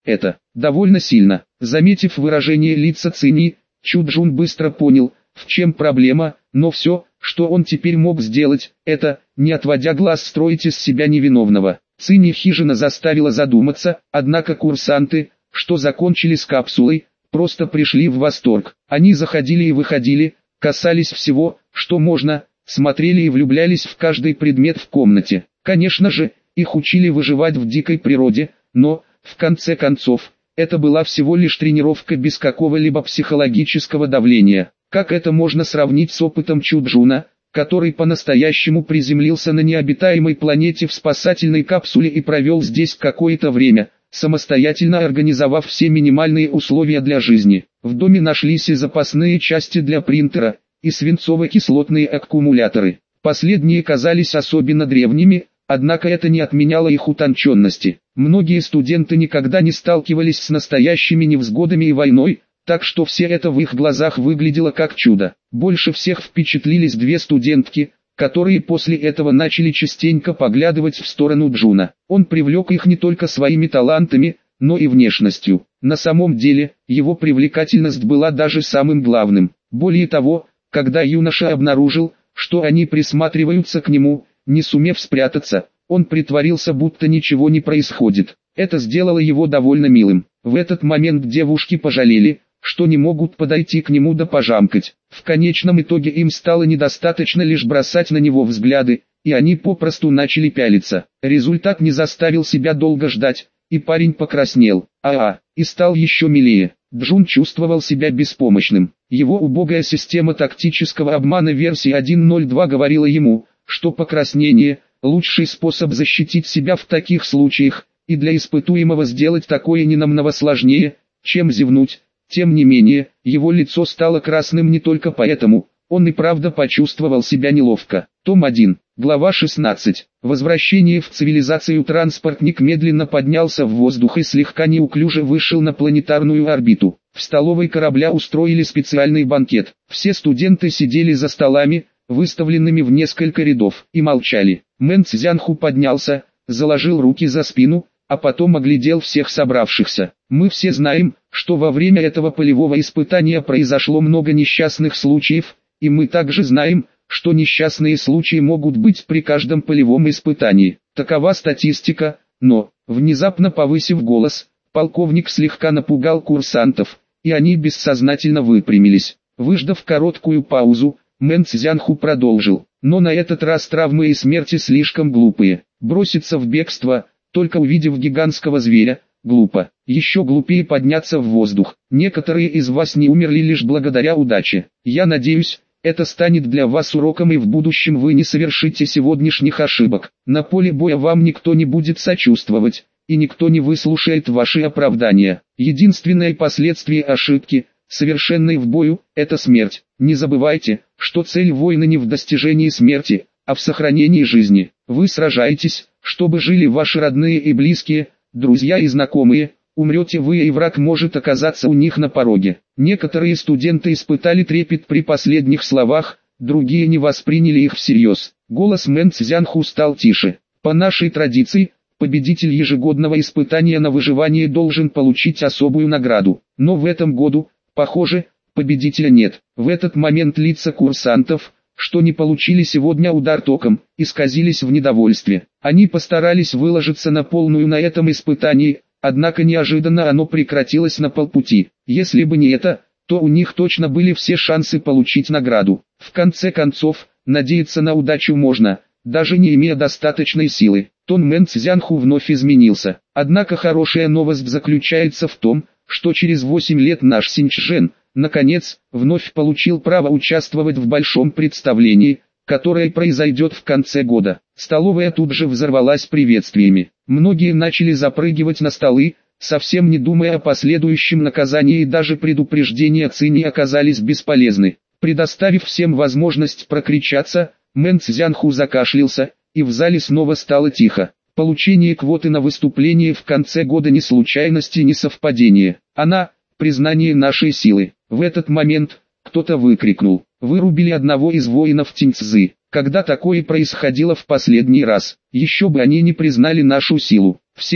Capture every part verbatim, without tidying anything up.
это довольно сильно. Заметив выражение лица Цинь, Чуджун быстро понял, в чем проблема, но все, что он теперь мог сделать, это, не отводя глаз, строить из себя невиновного. Цинь хижина заставила задуматься, однако курсанты, что закончили с капсулой, просто пришли в восторг. Они заходили и выходили, касались всего, что можно, смотрели и влюблялись в каждый предмет в комнате. Конечно же, их учили выживать в дикой природе, но, в конце концов, это была всего лишь тренировка без какого-либо психологического давления. Как это можно сравнить с опытом Чуджуна, который по-настоящему приземлился на необитаемой планете в спасательной капсуле и провел здесь какое-то время, самостоятельно организовав все минимальные условия для жизни. В доме нашлись и запасные части для принтера, и свинцово-кислотные аккумуляторы. Последние казались особенно древними, однако это не отменяло их утонченности. Многие студенты никогда не сталкивались с настоящими невзгодами и войной, так что все это в их глазах выглядело как чудо. Больше всех впечатлились две студентки, которые после этого начали частенько поглядывать в сторону Джуна. Он привлек их не только своими талантами, но и внешностью. На самом деле, его привлекательность была даже самым главным. Более того, когда юноша обнаружил, что они присматриваются к нему, не сумев спрятаться, он притворился, будто ничего не происходит. Это сделало его довольно милым. В этот момент девушки пожалели, что не могут подойти к нему да пожамкать. В конечном итоге им стало недостаточно лишь бросать на него взгляды, и они попросту начали пялиться. Результат не заставил себя долго ждать, и парень покраснел, а-а, и стал еще милее. Джун чувствовал себя беспомощным. Его убогая система тактического обмана версии один ноль два говорила ему, что покраснение – лучший способ защитить себя в таких случаях, и для испытуемого сделать такое не намного сложнее, чем зевнуть. Тем не менее, его лицо стало красным не только поэтому, он и правда почувствовал себя неловко. Том один, глава шестнадцать. Возвращение в цивилизацию. Транспортник медленно поднялся в воздух и слегка неуклюже вышел на планетарную орбиту. В столовой корабля устроили специальный банкет. Все студенты сидели за столами, выставленными в несколько рядов, и молчали. Мэн Цзянху поднялся, заложил руки за спину, а потом оглядел всех собравшихся. Мы все знаем, что во время этого полевого испытания произошло много несчастных случаев, и мы также знаем, что несчастные случаи могут быть при каждом полевом испытании. Такова статистика, но, внезапно повысив голос, полковник слегка напугал курсантов, и они бессознательно выпрямились. Выждав короткую паузу, Мэн Цзянху продолжил. Но на этот раз травмы и смерти слишком глупые. Броситься в бегство, только увидев гигантского зверя, глупо. Еще глупее подняться в воздух. Некоторые из вас не умерли лишь благодаря удаче. Я надеюсь, это станет для вас уроком, и в будущем вы не совершите сегодняшних ошибок. На поле боя вам никто не будет сочувствовать, и никто не выслушает ваши оправдания. Единственное последствие ошибки, совершенной в бою, это смерть. Не забывайте, что цель воина не в достижении смерти, а в сохранении жизни. Вы сражаетесь, чтобы жили ваши родные и близкие, друзья и знакомые. Умрете вы, и враг может оказаться у них на пороге. Некоторые студенты испытали трепет при последних словах, другие не восприняли их всерьез. Голос Мэн Цзянху стал тише. По нашей традиции, победитель ежегодного испытания на выживание должен получить особую награду. Но в этом году, похоже, победителя нет. В этот момент лица курсантов, что не получили сегодня удар током, исказились в недовольстве. Они постарались выложиться на полную на этом испытании, однако неожиданно оно прекратилось на полпути. Если бы не это, то у них точно были все шансы получить награду. В конце концов, надеяться на удачу можно, даже не имея достаточной силы. Тон Мэн Цзянху вновь изменился. Однако хорошая новость заключается в том, что через восемь лет наш Синьчжэн, наконец, вновь получил право участвовать в большом представлении, которое произойдет в конце года. Столовая тут же взорвалась приветствиями. Многие начали запрыгивать на столы, совсем не думая о последующем наказании, и даже предупреждения Цини оказались бесполезны. Предоставив всем возможность прокричаться, Мэн Цзянху закашлялся, и в зале снова стало тихо. Получение квоты на выступление в конце года не случайность и не совпадение. Она – признание нашей силы. В этот момент кто-то выкрикнул: «Вырубили одного из воинов Тиньцзы». Когда такое происходило в последний раз? Еще бы они не признали нашу силу. Все,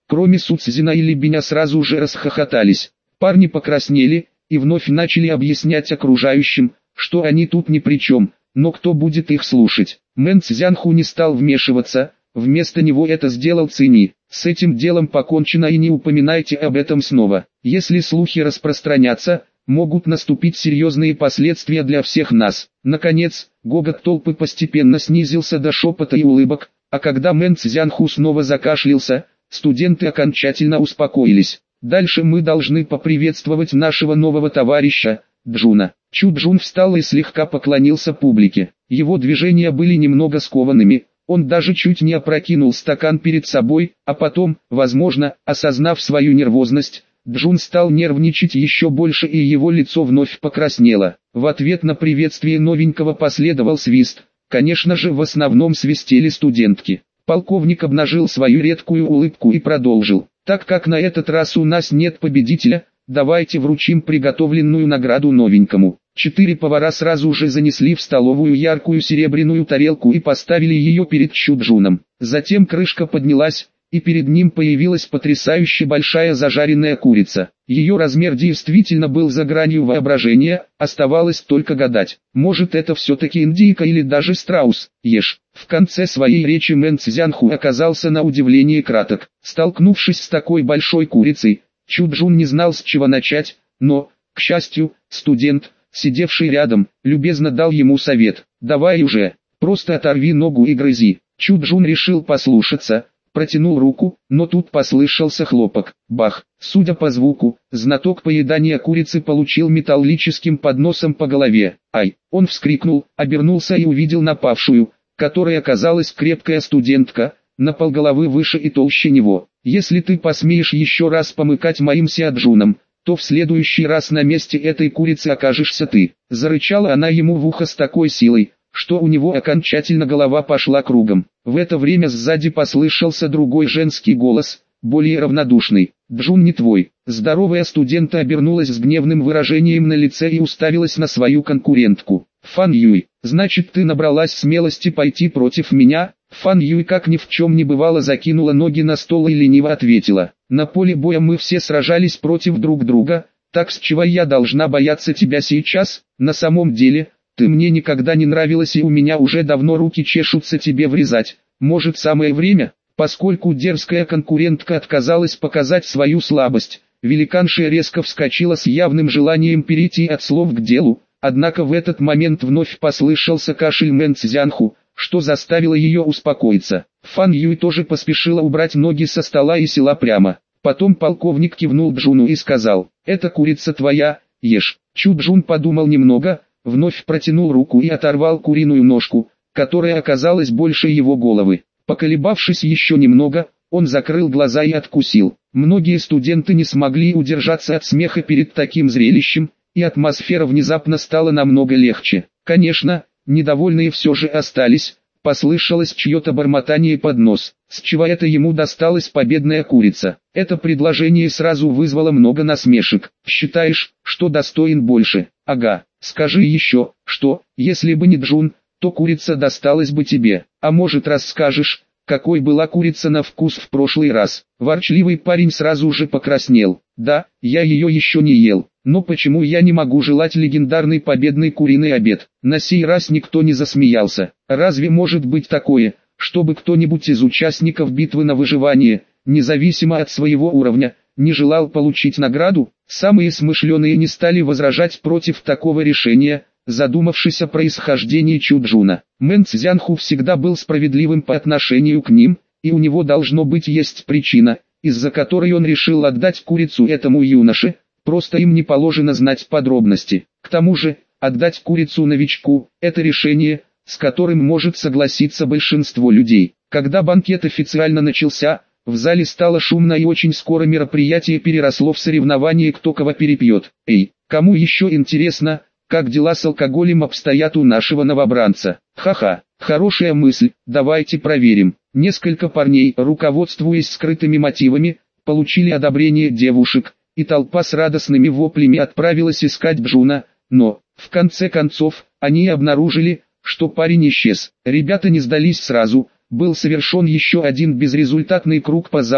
Кроме Суцзина и Либеня сразу же расхохотались. Парни покраснели и вновь начали объяснять окружающим, что они тут ни при чем, но кто будет их слушать. Мэн Цзянху не стал вмешиваться, вместо него это сделал Цини. С этим делом покончено и не упоминайте об этом снова. Если слухи распространятся, могут наступить серьезные последствия для всех нас. Наконец, гогот толпы постепенно снизился до шепота и улыбок, а когда Мэн Цзянху снова закашлялся, студенты окончательно успокоились. Дальше мы должны поприветствовать нашего нового товарища, Джуна. Чу Джун встал и слегка поклонился публике. Его движения были немного скованными, он даже чуть не опрокинул стакан перед собой, а потом, возможно, осознав свою нервозность, Джун стал нервничать еще больше и его лицо вновь покраснело. В ответ на приветствие новенького последовал свист. Конечно же, в основном свистели студентки. Полковник обнажил свою редкую улыбку и продолжил. Так как на этот раз у нас нет победителя, давайте вручим приготовленную награду новенькому. Четыре повара сразу же занесли в столовую яркую серебряную тарелку и поставили ее перед Чу Джуном. Затем крышка поднялась, и перед ним появилась потрясающе большая зажаренная курица. Ее размер действительно был за гранью воображения, оставалось только гадать. Может, это все-таки индейка или даже страус. Ешь. В конце своей речи Мэн Цзянху оказался на удивление краток. Столкнувшись с такой большой курицей, Чу Джун не знал, с чего начать, но, к счастью, студент, сидевший рядом, любезно дал ему совет. «Давай уже, просто оторви ногу и грызи». Чу Джун решил послушаться, протянул руку, но тут послышался хлопок. Бах! Судя по звуку, знаток поедания курицы получил металлическим подносом по голове. Ай! Он вскрикнул, обернулся и увидел напавшую, которой оказалась крепкая студентка, на полголовы выше и толще него. «Если ты посмеешь еще раз помыкать моим Сяджуном, то в следующий раз на месте этой курицы окажешься ты». Зарычала она ему в ухо с такой силой, что у него окончательно голова пошла кругом. В это время сзади послышался другой женский голос, более равнодушный. «Джун не твой». Здоровая студентка обернулась с гневным выражением на лице и уставилась на свою конкурентку. «Фан Юй, значит ты набралась смелости пойти против меня?» Фан Юй как ни в чем не бывало закинула ноги на стол и лениво ответила. «На поле боя мы все сражались против друг друга, так с чего я должна бояться тебя сейчас? На самом деле, ты мне никогда не нравилась и у меня уже давно руки чешутся тебе врезать. Может, самое время?» Поскольку дерзкая конкурентка отказалась показать свою слабость, великанша резко вскочила с явным желанием перейти от слов к делу, однако в этот момент вновь послышался кашель Мэн Цзянху, что заставило ее успокоиться. Фан Юй тоже поспешила убрать ноги со стола и села прямо. Потом полковник кивнул Джуну и сказал: «Эта курица твоя, ешь». Чу Джун подумал немного, вновь протянул руку и оторвал куриную ножку, которая оказалась больше его головы. Поколебавшись еще немного, он закрыл глаза и откусил. Многие студенты не смогли удержаться от смеха перед таким зрелищем, и атмосфера внезапно стала намного легче. Конечно, недовольные все же остались, послышалось чье-то бормотание под нос. С чего это ему досталась победная курица? Это предложение сразу вызвало много насмешек. «Считаешь, что достоин больше? Ага, скажи еще, что, если бы не Джун, то курица досталась бы тебе. А может, расскажешь, какой была курица на вкус в прошлый раз?» Ворчливый парень сразу же покраснел. «Да, я ее еще не ел, но почему я не могу желать легендарный победный куриный обед?» На сей раз никто не засмеялся. Разве может быть такое, чтобы кто-нибудь из участников битвы на выживание, независимо от своего уровня, не желал получить награду? Самые смышленые не стали возражать против такого решения, задумавшись о происхождении Чу Джуна. Мэн Цзянху всегда был справедливым по отношению к ним, и у него должно быть есть причина, из-за которой он решил отдать курицу этому юноше, просто им не положено знать подробности. К тому же, отдать курицу новичку – это решение, с которым может согласиться большинство людей. Когда банкет официально начался, в зале стало шумно и очень скоро мероприятие переросло в соревнование, кто кого перепьет. Эй, кому еще интересно, как дела с алкоголем обстоят у нашего новобранца? Ха-ха, хорошая мысль, давайте проверим. Несколько парней, руководствуясь скрытыми мотивами, получили одобрение девушек, и толпа с радостными воплями отправилась искать Джуна, но, в конце концов, они обнаружили, что парень исчез. Ребята не сдались сразу, был совершен еще один безрезультатный круг по залу,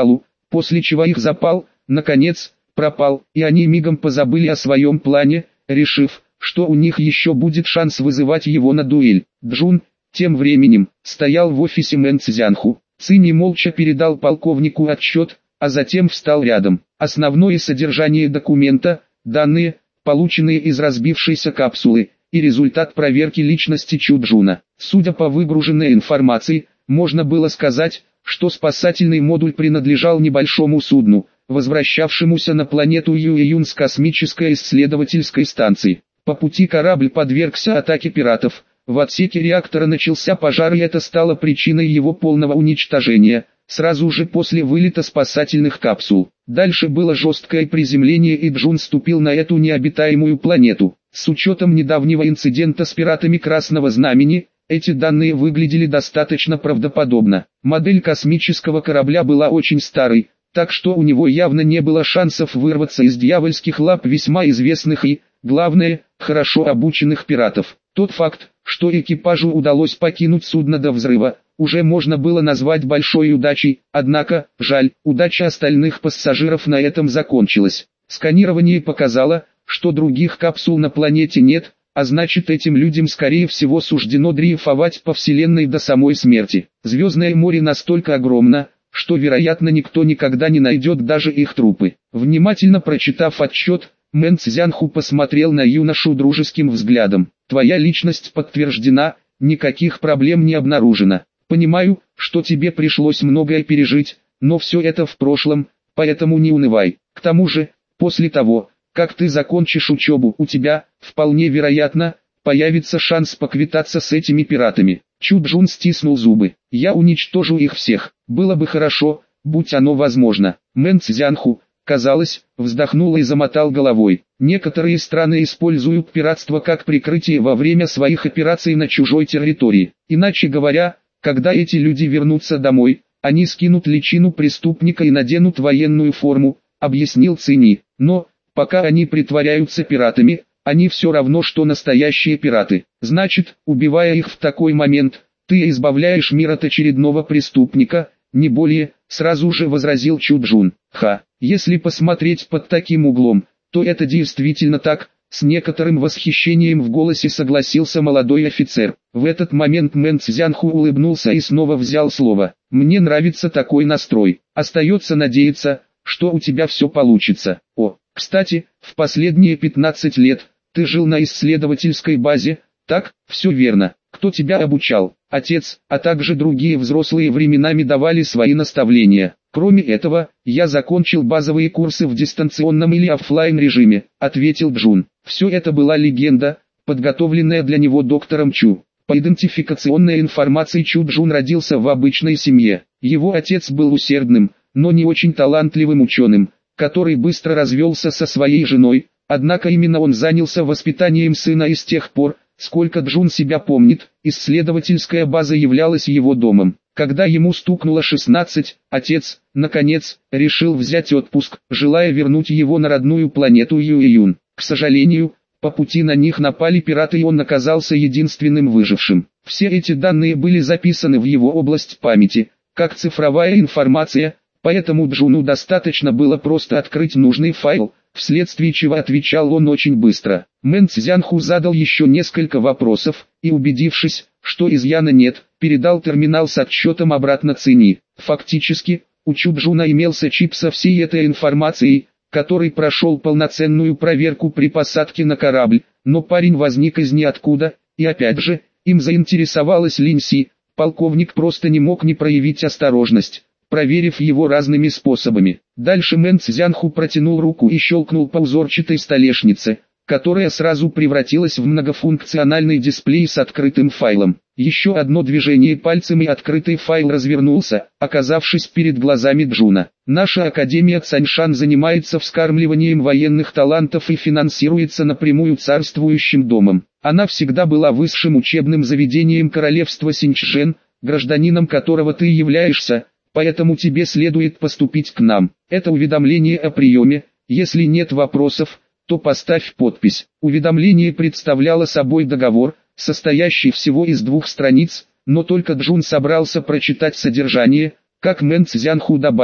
после чего их запал, наконец, пропал, и они мигом позабыли о своем плане, решив, что у них еще будет шанс вызывать его на дуэль. Джун, тем временем, стоял в офисе Мэн Цзянху. Цинь молча передал полковнику отчет, а затем встал рядом. Основное содержание документа, данные, полученные из разбившейся капсулы, и результат проверки личности Чу Джуна. Судя по выгруженной информации, можно было сказать, что спасательный модуль принадлежал небольшому судну, возвращавшемуся на планету Юэюн с космической исследовательской станции. По пути корабль подвергся атаке пиратов. В отсеке реактора начался пожар, и это стало причиной его полного уничтожения, сразу же после вылета спасательных капсул. Дальше было жесткое приземление, и Джун ступил на эту необитаемую планету. С учетом недавнего инцидента с пиратами Красного Знамени, эти данные выглядели достаточно правдоподобно. Модель космического корабля была очень старой, так что у него явно не было шансов вырваться из дьявольских лап весьма известных и, главное, хорошо обученных пиратов. Тот факт, что экипажу удалось покинуть судно до взрыва, уже можно было назвать большой удачей, однако, жаль, удача остальных пассажиров на этом закончилась. Сканирование показало, что других капсул на планете нет, а значит, этим людям скорее всего суждено дрейфовать по вселенной до самой смерти. Звездное море настолько огромно, что вероятно никто никогда не найдет даже их трупы. Внимательно прочитав отчет, Мэн Цзянху посмотрел на юношу дружеским взглядом. «Твоя личность подтверждена, никаких проблем не обнаружено. Понимаю, что тебе пришлось многое пережить, но все это в прошлом, поэтому не унывай. К тому же, после того, как ты закончишь учебу, у тебя, вполне вероятно, появится шанс поквитаться с этими пиратами». Чу Джун стиснул зубы. «Я уничтожу их всех. Было бы хорошо, будь оно возможно». Мэн Цзянху, казалось, вздохнул и замотал головой. Некоторые страны используют пиратство как прикрытие во время своих операций на чужой территории. Иначе говоря, когда эти люди вернутся домой, они скинут личину преступника и наденут военную форму, объяснил Цини. Но, пока они притворяются пиратами, они все равно что настоящие пираты. Значит, убивая их в такой момент, ты избавляешь мир от очередного преступника, не более, сразу же возразил Чу Джун. Ха, если посмотреть под таким углом, то это действительно так, с некоторым восхищением в голосе согласился молодой офицер. В этот момент Мэн Цзянху улыбнулся и снова взял слово. Мне нравится такой настрой. Остается надеяться, что у тебя все получится. О, кстати, в последние пятнадцать лет, ты жил на исследовательской базе, так? Все верно. Кто тебя обучал? Отец, а также другие взрослые временами давали свои наставления. Кроме этого, я закончил базовые курсы в дистанционном или офлайн режиме, ответил Джун. Все это была легенда, подготовленная для него доктором Чу. По идентификационной информации Чу Джун родился в обычной семье. Его отец был усердным, но не очень талантливым ученым, который быстро развелся со своей женой, однако именно он занялся воспитанием сына и с тех пор, сколько Джун себя помнит, исследовательская база являлась его домом. Когда ему стукнуло шестнадцать, отец, наконец, решил взять отпуск, желая вернуть его на родную планету Юэюн. К сожалению, по пути на них напали пираты, и он оказался единственным выжившим. Все эти данные были записаны в его область памяти, как цифровая информация, поэтому Джуну достаточно было просто открыть нужный файл, вследствие чего отвечал он очень быстро. Мэн Цзянху задал еще несколько вопросов, и убедившись, что изъяна нет, передал терминал с отчетом обратно Цини. Фактически, у Чу Джуна имелся чип со всей этой информацией, который прошел полноценную проверку при посадке на корабль, но парень возник из ниоткуда, и опять же, им заинтересовалась Линь Си. Полковник просто не мог не проявить осторожность, проверив его разными способами. Дальше Мэн Цзянху протянул руку и щелкнул по узорчатой столешнице, которая сразу превратилась в многофункциональный дисплей с открытым файлом. Еще одно движение пальцем, и открытый файл развернулся, оказавшись перед глазами Джуна. Наша Академия Цаньшан занимается вскармливанием военных талантов и финансируется напрямую царствующим домом. Она всегда была высшим учебным заведением королевства Синьчжэн, гражданином которого ты являешься, поэтому тебе следует поступить к нам. Это уведомление о приеме. Если нет вопросов, то поставь подпись. Уведомление представляло собой договор, состоящий всего из двух страниц, но только Джун собрался прочитать содержание, как Мэн Цзянху добавил.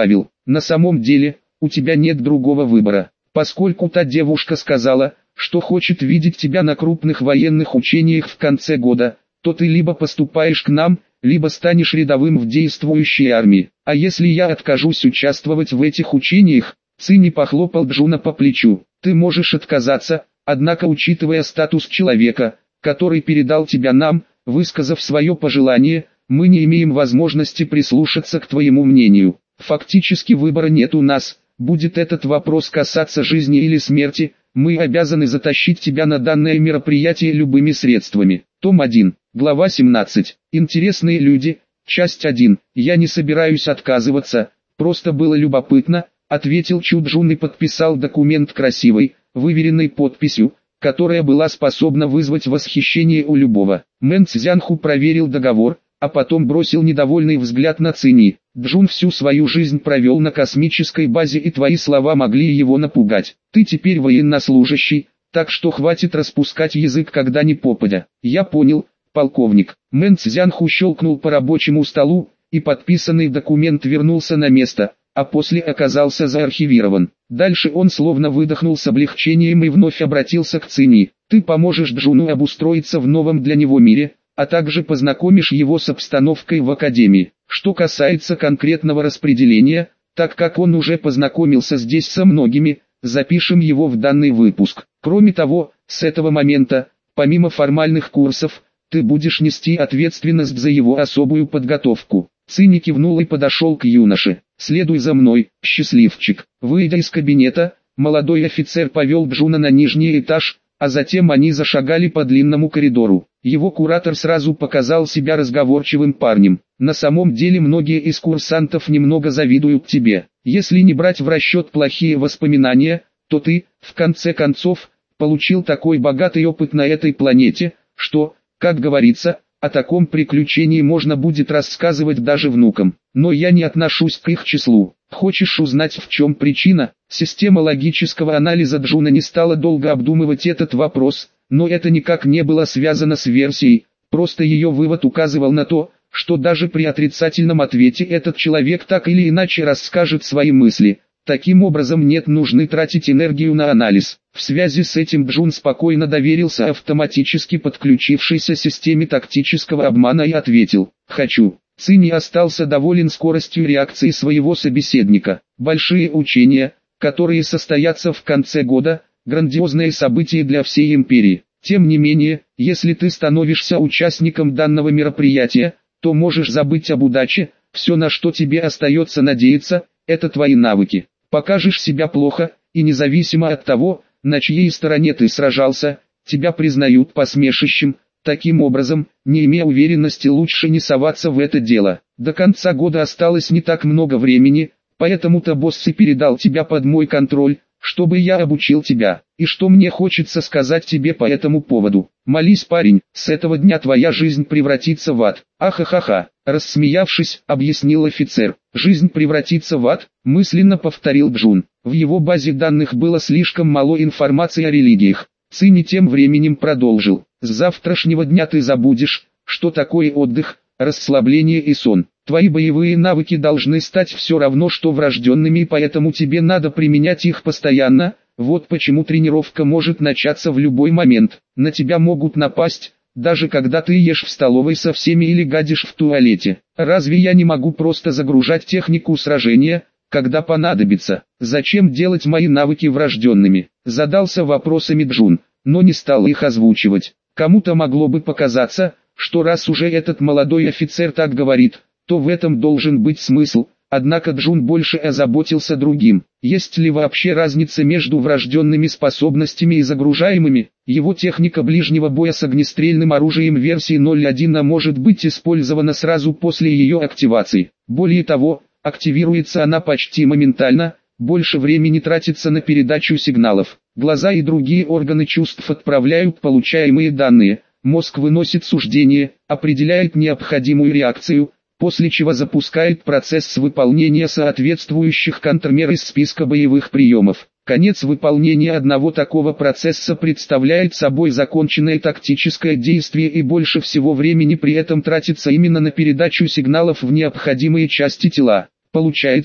На самом деле, у тебя нет другого выбора, поскольку та девушка сказала, что хочет видеть тебя на крупных военных учениях в конце года, то ты либо поступаешь к нам, либо станешь рядовым в действующей армии. А если я откажусь участвовать в этих учениях? Цинни похлопал Джуна по плечу. Ты можешь отказаться, однако учитывая статус человека, который передал тебя нам, высказав свое пожелание, мы не имеем возможности прислушаться к твоему мнению. Фактически выбора нет у нас, будет этот вопрос касаться жизни или смерти, мы обязаны затащить тебя на данное мероприятие любыми средствами. Том один, глава семнадцать. Интересные люди, часть один. Я не собираюсь отказываться, просто было любопытно, ответил Чуджун и подписал документ красивой, выверенной подписью, которая была способна вызвать восхищение у любого. Мэн Цзянху проверил договор, а потом бросил недовольный взгляд на Цинни. Джун всю свою жизнь провел на космической базе, и твои слова могли его напугать. Ты теперь военнослужащий, так что хватит распускать язык когда ни попадя. Я понял, полковник. Мэн Цзянху щелкнул по рабочему столу, и подписанный документ вернулся на место, а после оказался заархивирован. Дальше он словно выдохнул с облегчением и вновь обратился к Цинни. Ты поможешь Джуну обустроиться в новом для него мире, а также познакомишь его с обстановкой в академии. Что касается конкретного распределения, так как он уже познакомился здесь со многими, запишем его в данный выпуск. Кроме того, с этого момента, помимо формальных курсов, ты будешь нести ответственность за его особую подготовку. Цинни кивнул и подошел к юноше. «Следуй за мной, счастливчик». Выйдя из кабинета, молодой офицер повел Джуна на нижний этаж, а затем они зашагали по длинному коридору. Его куратор сразу показал себя разговорчивым парнем. На самом деле многие из курсантов немного завидуют тебе. Если не брать в расчет плохие воспоминания, то ты, в конце концов, получил такой богатый опыт на этой планете, что, как говорится, о таком приключении можно будет рассказывать даже внукам. Но я не отношусь к их числу. Хочешь узнать, в чем причина? Система логического анализа Джуна не стала долго обдумывать этот вопрос, но это никак не было связано с версией, просто ее вывод указывал на то, что даже при отрицательном ответе этот человек так или иначе расскажет свои мысли. Таким образом нет нужды тратить энергию на анализ. В связи с этим Джун спокойно доверился автоматически подключившейся системе тактического обмана и ответил «Хочу». Цинни остался доволен скоростью реакции своего собеседника. Большие учения, которые состоятся в конце года, грандиозное событие для всей империи. Тем не менее, если ты становишься участником данного мероприятия, то можешь забыть об удаче, все на что тебе остается надеяться, это твои навыки. Покажешь себя плохо, и независимо от того, на чьей стороне ты сражался, тебя признают посмешищем. Таким образом, не имея уверенности, лучше не соваться в это дело. До конца года осталось не так много времени, поэтому-то босс и передал тебя под мой контроль, чтобы я обучил тебя. И что мне хочется сказать тебе по этому поводу? Молись, парень, с этого дня твоя жизнь превратится в ад. Ахахаха, рассмеявшись, объяснил офицер. Жизнь превратится в ад, мысленно повторил Джун. В его базе данных было слишком мало информации о религиях. Цинни тем временем продолжил. С завтрашнего дня ты забудешь, что такое отдых, расслабление и сон. Твои боевые навыки должны стать все равно что врожденными, и поэтому тебе надо применять их постоянно. Вот почему тренировка может начаться в любой момент. На тебя могут напасть, даже когда ты ешь в столовой со всеми или гадишь в туалете. Разве я не могу просто загружать технику сражения, когда понадобится? Зачем делать мои навыки врожденными? Задался вопросами Джун, но не стал их озвучивать. Кому-то могло бы показаться, что раз уже этот молодой офицер так говорит, то в этом должен быть смысл, однако Джун больше озаботился другим. Есть ли вообще разница между врожденными способностями и загружаемыми? Его техника ближнего боя с огнестрельным оружием версии ноль точка один может быть использована сразу после ее активации. Более того, активируется она почти моментально, больше времени тратится на передачу сигналов. Глаза и другие органы чувств отправляют получаемые данные, мозг выносит суждение, определяет необходимую реакцию, после чего запускает процесс выполнения соответствующих контрмер из списка боевых приемов. Конец выполнения одного такого процесса представляет собой законченное тактическое действие, и больше всего времени при этом тратится именно на передачу сигналов в необходимые части тела. Получается,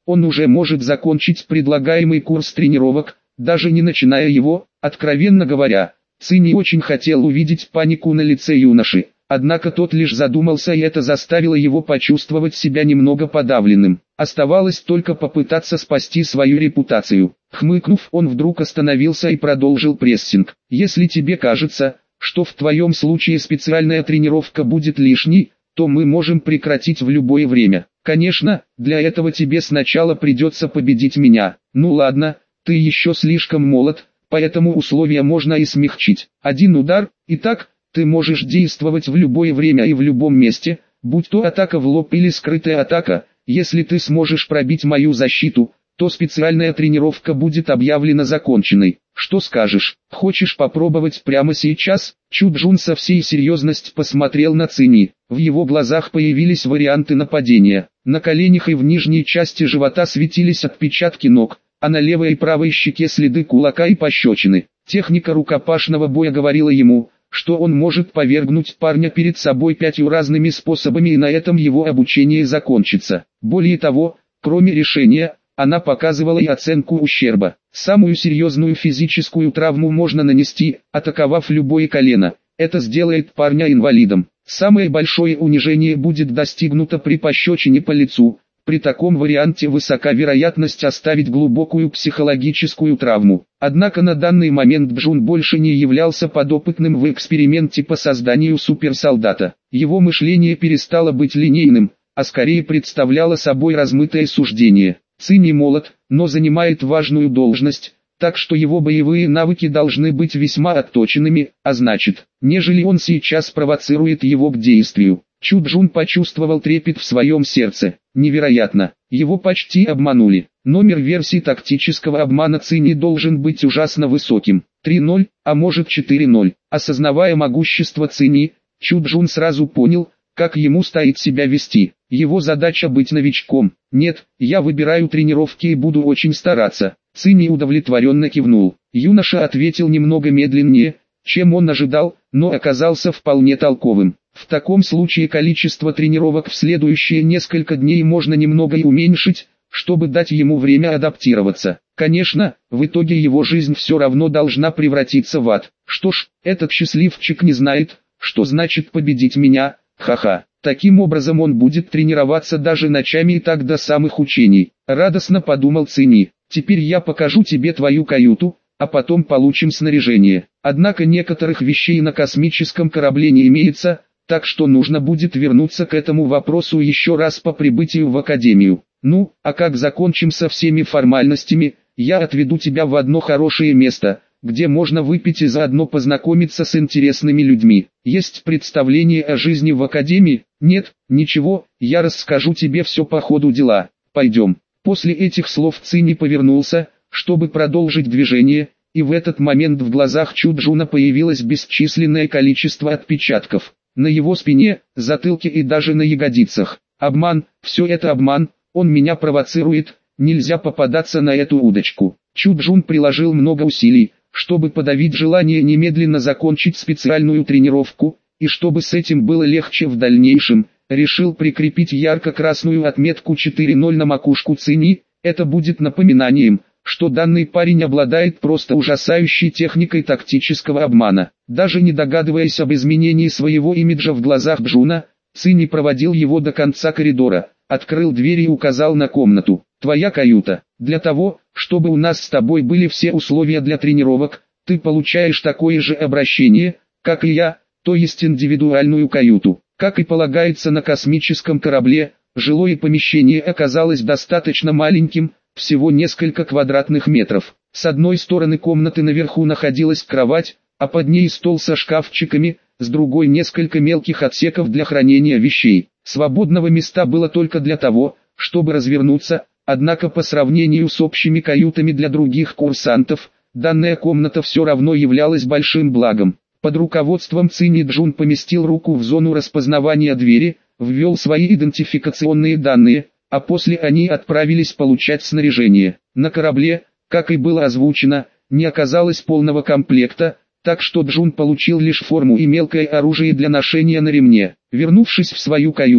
он уже может закончить предлагаемый курс тренировок, даже не начиная его. Откровенно говоря, Цинни очень хотел увидеть панику на лице юноши, однако тот лишь задумался, и это заставило его почувствовать себя немного подавленным. Оставалось только попытаться спасти свою репутацию. Хмыкнув, он вдруг остановился и продолжил прессинг. «Если тебе кажется, что в твоем случае специальная тренировка будет лишней, то мы можем прекратить в любое время. Конечно, для этого тебе сначала придется победить меня. Ну ладно, ты еще слишком молод, поэтому условия можно и смягчить. Один удар, и так, ты можешь действовать в любое время и в любом месте, будь то атака в лоб или скрытая атака. Если ты сможешь пробить мою защиту, то специальная тренировка будет объявлена законченной. Что скажешь, хочешь попробовать прямо сейчас?» Чу Джун со всей серьезностью посмотрел на Цинни. В его глазах появились варианты нападения. На коленях и в нижней части живота светились отпечатки ног, а на левой и правой щеке следы кулака и пощечины. Техника рукопашного боя говорила ему, что он может повергнуть парня перед собой пятью разными способами, и на этом его обучение закончится. Более того, кроме решения, она показывала и оценку ущерба. Самую серьезную физическую травму можно нанести, атаковав любое колено. Это сделает парня инвалидом. Самое большое унижение будет достигнуто при пощечине по лицу. При таком варианте высока вероятность оставить глубокую психологическую травму. Однако на данный момент Джун больше не являлся подопытным в эксперименте по созданию суперсолдата. Его мышление перестало быть линейным, а скорее представляло собой размытое суждение. Цинни молод, но занимает важную должность, так что его боевые навыки должны быть весьма отточенными, а значит, нежели он сейчас провоцирует его к действию. Чу Джун почувствовал трепет в своем сердце. Невероятно, его почти обманули. Номер версии тактического обмана Цинни должен быть ужасно высоким. три ноль, а может четыре ноль. Осознавая могущество Цинни, Чу Джун сразу понял, как ему стоит себя вести. Его задача быть новичком. Нет, я выбираю тренировки и буду очень стараться. Цинни удовлетворенно кивнул. Юноша ответил немного медленнее, чем он ожидал, но оказался вполне толковым. В таком случае количество тренировок в следующие несколько дней можно немного и уменьшить, чтобы дать ему время адаптироваться. Конечно, в итоге его жизнь все равно должна превратиться в ад. Что ж, этот счастливчик не знает, что значит победить меня. Ха-ха. Таким образом он будет тренироваться даже ночами и так до самых учений. Радостно подумал Цинни. Теперь я покажу тебе твою каюту, а потом получим снаряжение. Однако некоторых вещей на космическом корабле не имеется, так что нужно будет вернуться к этому вопросу еще раз по прибытию в Академию. Ну, а как закончим со всеми формальностями, я отведу тебя в одно хорошее место, где можно выпить и заодно познакомиться с интересными людьми. Есть представление о жизни в Академии? Нет, ничего, я расскажу тебе все по ходу дела. Пойдем. После этих слов Цинни повернулся, чтобы продолжить движение, и в этот момент в глазах Чу Джуна появилось бесчисленное количество отпечатков. На его спине, затылке и даже на ягодицах. Обман, все это обман, он меня провоцирует, нельзя попадаться на эту удочку. Чу Джун приложил много усилий, чтобы подавить желание немедленно закончить специальную тренировку, и чтобы с этим было легче в дальнейшем, решил прикрепить ярко-красную отметку четыре ноль на макушку Цинни. Это будет напоминанием, что данный парень обладает просто ужасающей техникой тактического обмана. Даже не догадываясь об изменении своего имиджа в глазах Джуна, Цинни проводил его до конца коридора, открыл дверь и указал на комнату. «Твоя каюта. Для того, чтобы у нас с тобой были все условия для тренировок, ты получаешь такое же обращение, как и я, то есть индивидуальную каюту». Как и полагается на космическом корабле, жилое помещение оказалось достаточно маленьким, всего несколько квадратных метров. С одной стороны комнаты наверху находилась кровать, а под ней стол со шкафчиками, с другой несколько мелких отсеков для хранения вещей. Свободного места было только для того, чтобы развернуться, однако по сравнению с общими каютами для других курсантов, данная комната все равно являлась большим благом. Под руководством Цинни Джун поместил руку в зону распознавания двери, ввел свои идентификационные данные, а после они отправились получать снаряжение. На корабле, как и было озвучено, не оказалось полного комплекта, так что Джун получил лишь форму и мелкое оружие для ношения на ремне. Вернувшись в свою каюту,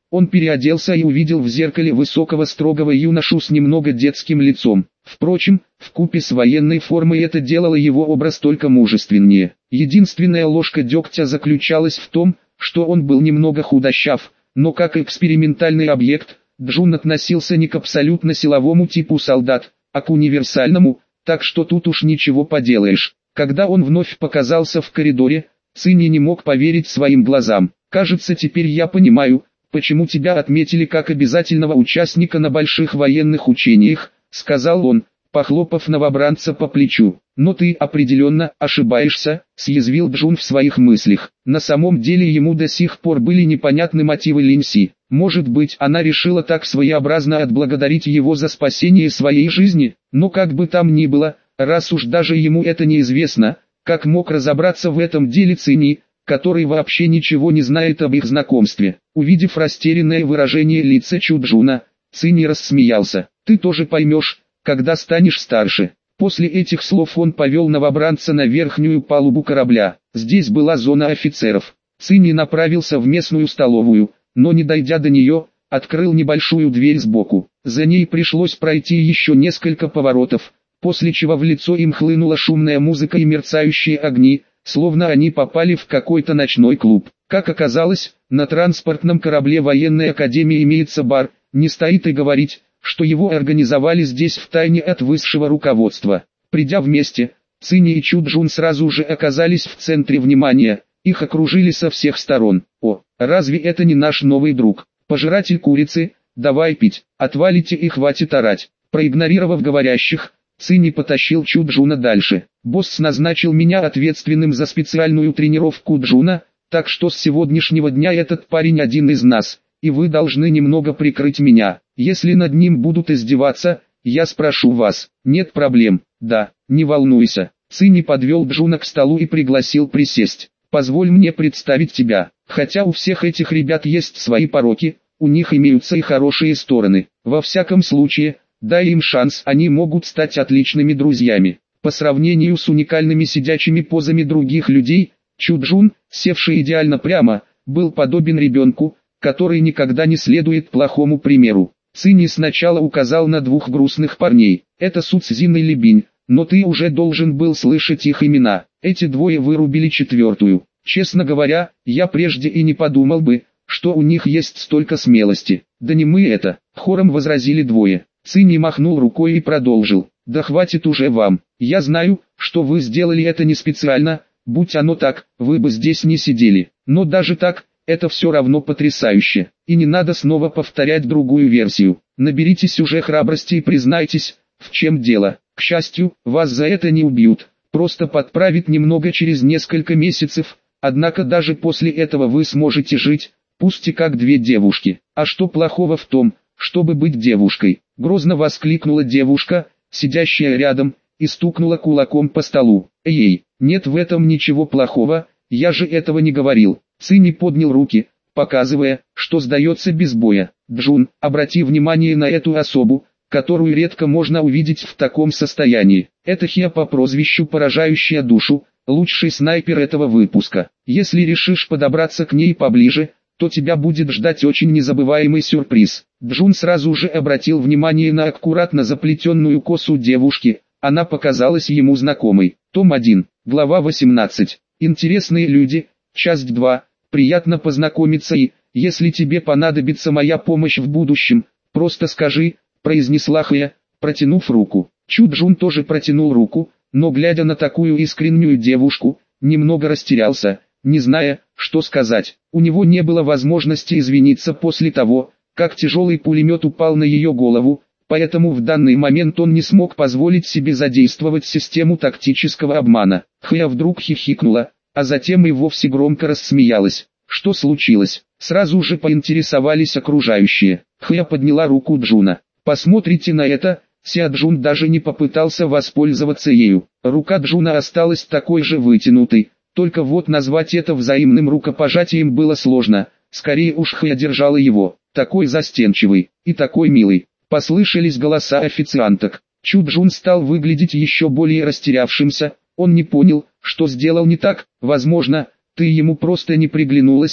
Он переоделся и увидел в зеркале высокого строгого юношу с немного детским лицом. Впрочем, вкупе с военной формой это делало его образ только мужественнее. Единственная ложка дегтя заключалась в том, что он был немного худощав, но как экспериментальный объект, Джун относился не к абсолютно силовому типу солдат, а к универсальному, так что тут уж ничего поделаешь. Когда он вновь показался в коридоре, Цинни не мог поверить своим глазам. «Кажется, теперь я понимаю, почему тебя отметили как обязательного участника на больших военных учениях», — сказал он, похлопав новобранца по плечу. «Но ты определенно ошибаешься», — съязвил Джун в своих мыслях. На самом деле ему до сих пор были непонятны мотивы Линси. Может быть, она решила так своеобразно отблагодарить его за спасение своей жизни, но как бы там ни было, раз уж даже ему это неизвестно, как мог разобраться в этом деле Цинни, который вообще ничего не знает об их знакомстве. Увидев растерянное выражение лица Чуджуна, Цинни рассмеялся. «Ты тоже поймешь, когда станешь старше». После этих слов он повел новобранца на верхнюю палубу корабля. Здесь была зона офицеров. Цинни направился в местную столовую, но не дойдя до нее, открыл небольшую дверь сбоку. За ней пришлось пройти еще несколько поворотов, после чего в лицо им хлынула шумная музыка и мерцающие огни, словно они попали в какой-то ночной клуб. Как оказалось, на транспортном корабле военной академии имеется бар, не стоит и говорить, что его организовали здесь втайне от высшего руководства. Придя вместе, Цинни и Чуджун сразу же оказались в центре внимания, их окружили со всех сторон. «О, разве это не наш новый друг? Пожиратель курицы, давай пить, отвалите и хватит орать». Проигнорировав говорящих, Цинни потащил Чуджуна дальше. «Босс назначил меня ответственным за специальную тренировку Джуна, так что с сегодняшнего дня этот парень один из нас, и вы должны немного прикрыть меня. Если над ним будут издеваться, я спрошу вас». «Нет проблем, да, не волнуйся». Цинни подвел Джуна к столу и пригласил присесть. «Позволь мне представить тебя. Хотя у всех этих ребят есть свои пороки, у них имеются и хорошие стороны. Во всяком случае, дай им шанс, они могут стать отличными друзьями». По сравнению с уникальными сидячими позами других людей, Чуджун, севший идеально прямо, был подобен ребенку, который никогда не следует плохому примеру. Цинни сначала указал на двух грустных парней. «Это Суцзин и Либинь, но ты уже должен был слышать их имена. Эти двое вырубили четвертую. Честно говоря, я прежде и не подумал бы, что у них есть столько смелости». «Да не мы это», — хором возразили двое. Цинни махнул рукой и продолжил. «Да хватит уже вам. Я знаю, что вы сделали это не специально, будь оно так, вы бы здесь не сидели. Но даже так, это все равно потрясающе. И не надо снова повторять другую версию. Наберитесь уже храбрости и признайтесь, в чем дело. К счастью, вас за это не убьют, просто подправят немного через несколько месяцев, однако даже после этого вы сможете жить, пусть и как две девушки». «А что плохого в том, чтобы быть девушкой?» — грозно воскликнула девушка, сидящая рядом, и стукнула кулаком по столу. «Эй, нет в этом ничего плохого, я же этого не говорил». Цинни поднял руки, показывая, что сдается без боя. «Джун, обрати внимание на эту особу, которую редко можно увидеть в таком состоянии. Это Хия по прозвищу «Поражающая душу», лучший снайпер этого выпуска. Если решишь подобраться к ней поближе, то тебя будет ждать очень незабываемый сюрприз». Джун сразу же обратил внимание на аккуратно заплетенную косу девушки, она показалась ему знакомой. Том один, глава восемнадцать. Интересные люди, часть два. Приятно познакомиться и, если тебе понадобится моя помощь в будущем, просто скажи, произнесла Хэ, протянув руку. Чуджун тоже протянул руку, но глядя на такую искреннюю девушку, немного растерялся, не зная, что сказать. У него не было возможности извиниться после того, как тяжелый пулемет упал на ее голову, поэтому в данный момент он не смог позволить себе задействовать систему тактического обмана. Хэ вдруг хихикнула, а затем и вовсе громко рассмеялась. «Что случилось?» Сразу же поинтересовались окружающие. Хэ подняла руку Джуна. «Посмотрите на это». Ся Джун даже не попытался воспользоваться ею. Рука Джуна осталась такой же вытянутой, только вот назвать это взаимным рукопожатием было сложно. Скорее уж Хэ держала его, такой застенчивый и такой милый. Послышались голоса официанток. Чуджун стал выглядеть еще более растерявшимся. Он не понял, что сделал не так. «Возможно, ты ему просто не приглянулась»,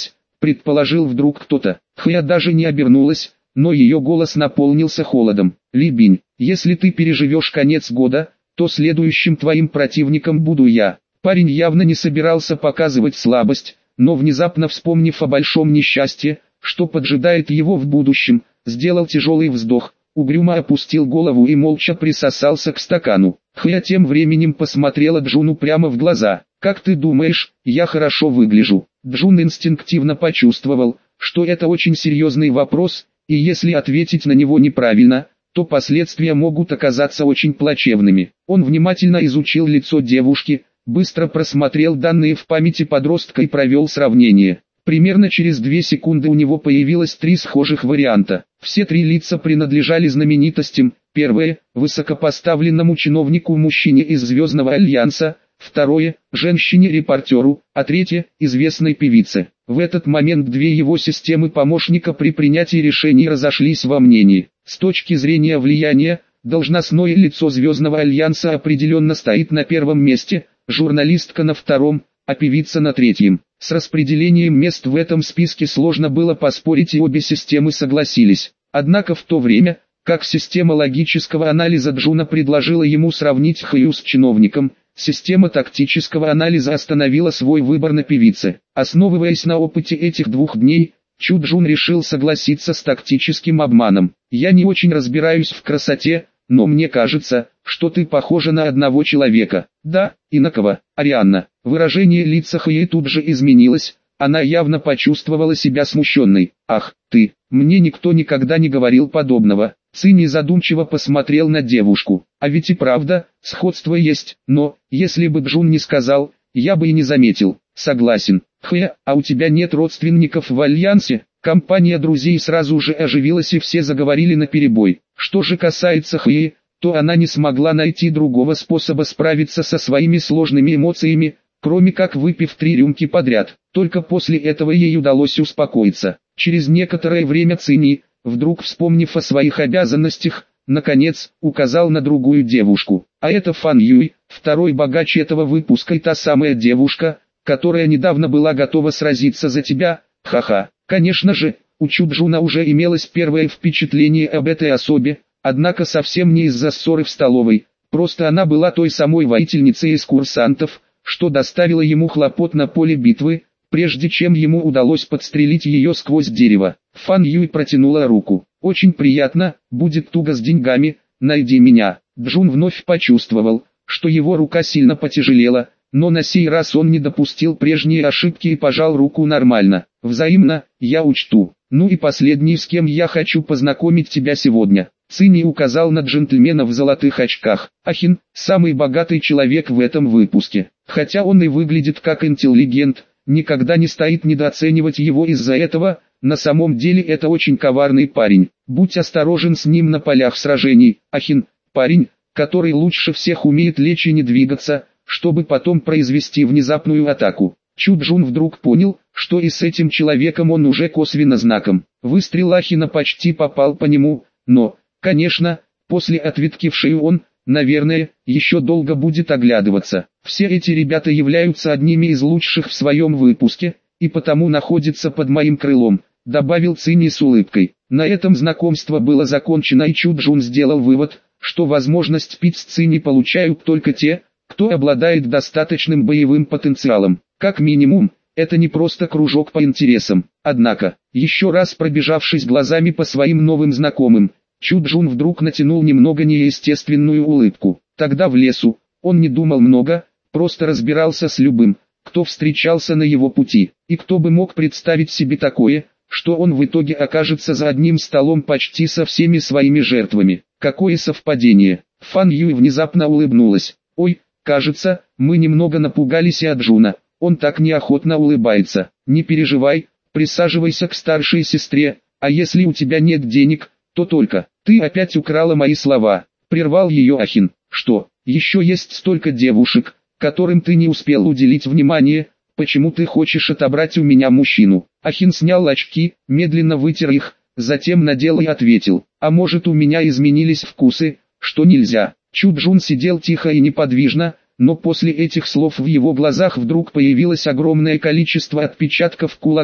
предположил вдруг кто-то. Хая даже не обернулась, но ее голос наполнился холодом. Ли Бинь, если ты переживешь конец года, то следующим твоим противником буду я. Парень явно не собирался показывать слабость, но внезапно вспомнив о большом несчастье, что поджидает его в будущем, сделал тяжелый вздох, угрюмо опустил голову и молча присосался к стакану. Хая тем временем посмотрела Джуну прямо в глаза. «Как ты думаешь, я хорошо выгляжу?» Джун инстинктивно почувствовал, что это очень серьезный вопрос, и если ответить на него неправильно, то последствия могут оказаться очень плачевными. Он внимательно изучил лицо девушки, быстро просмотрел данные в памяти подростка и провел сравнение. Примерно через две секунды у него появилось три схожих варианта. Все три лица принадлежали знаменитостям. Первое – высокопоставленному чиновнику-мужчине из Звездного Альянса. Второе – женщине-репортеру, а третье – известной певице. В этот момент две его системы помощника при принятии решений разошлись во мнении. С точки зрения влияния, должностное лицо Звездного Альянса определенно стоит на первом месте, журналистка на втором, а певица на третьем. С распределением мест в этом списке сложно было поспорить, и обе системы согласились. Однако в то время, как система логического анализа Джуна предложила ему сравнить Хаю с чиновником, система тактического анализа остановила свой выбор на певице. Основываясь на опыте этих двух дней, Чу Джун решил согласиться с тактическим обманом. «Я не очень разбираюсь в красоте, но мне кажется, что ты похожа на одного человека». «Да, и на кого?» «Арианна». Выражение лица Хаи тут же изменилось, она явно почувствовала себя смущенной. «Ах, ты, мне никто никогда не говорил подобного». Цинь задумчиво посмотрел на девушку. «А ведь и правда, сходство есть, но, если бы Джун не сказал, я бы и не заметил». «Согласен. Хэ, а у тебя нет родственников в Альянсе?» Компания друзей сразу же оживилась и все заговорили наперебой. Что же касается Хэ, то она не смогла найти другого способа справиться со своими сложными эмоциями, кроме как выпив три рюмки подряд. Только после этого ей удалось успокоиться. Через некоторое время Цинь, вдруг вспомнив о своих обязанностях, наконец, указал на другую девушку. «А это Фан Юй, второй богач этого выпуска и та самая девушка, которая недавно была готова сразиться за тебя, ха-ха». Конечно же, у Чу Джуна уже имелось первое впечатление об этой особе, однако совсем не из-за ссоры в столовой, просто она была той самой воительницей из курсантов, что доставило ему хлопот на поле битвы, прежде чем ему удалось подстрелить ее сквозь дерево. Фан Юй протянула руку. «Очень приятно, будет туго с деньгами, найди меня». Джун вновь почувствовал, что его рука сильно потяжелела, но на сей раз он не допустил прежние ошибки и пожал руку нормально. «Взаимно, я учту. Ну и последний, с кем я хочу познакомить тебя сегодня». Цинь указал на джентльмена в золотых очках. Ахин, самый богатый человек в этом выпуске. Хотя он и выглядит как интеллигент, никогда не стоит недооценивать его из-за этого, на самом деле это очень коварный парень. Будь осторожен с ним на полях сражений. Ахин, парень, который лучше всех умеет лечь и не двигаться, чтобы потом произвести внезапную атаку. Чу Джун вдруг понял, что и с этим человеком он уже косвенно знаком. Выстрел Ахина почти попал по нему, но, конечно, после ответки в шею он, наверное, еще долго будет оглядываться. Все эти ребята являются одними из лучших в своем выпуске, и потому находятся под моим крылом, добавил Цинь с улыбкой. На этом знакомство было закончено, и Чу Джун сделал вывод, что возможность пить с Цинь получают только те, кто обладает достаточным боевым потенциалом. Как минимум, это не просто кружок по интересам. Однако, еще раз пробежавшись глазами по своим новым знакомым, Чу Джун вдруг натянул немного неестественную улыбку. Тогда в лесу, он не думал много, просто разбирался с любым, кто встречался на его пути. И кто бы мог представить себе такое, что он в итоге окажется за одним столом почти со всеми своими жертвами. Какое совпадение. Фан Юй внезапно улыбнулась. «Ой, кажется, мы немного напугались и от Джуна. Он так неохотно улыбается. Не переживай, присаживайся к старшей сестре, а если у тебя нет денег, то только». «Ты опять украла мои слова», — прервал ее Ахин. «Что, еще есть столько девушек, которым ты не успел уделить внимание, почему ты хочешь отобрать у меня мужчину?» Ахин снял очки, медленно вытер их, затем надел и ответил. «А может, у меня изменились вкусы, что нельзя?» Чу Джун сидел тихо и неподвижно, но после этих слов в его глазах вдруг появилось огромное количество отпечатков кулака,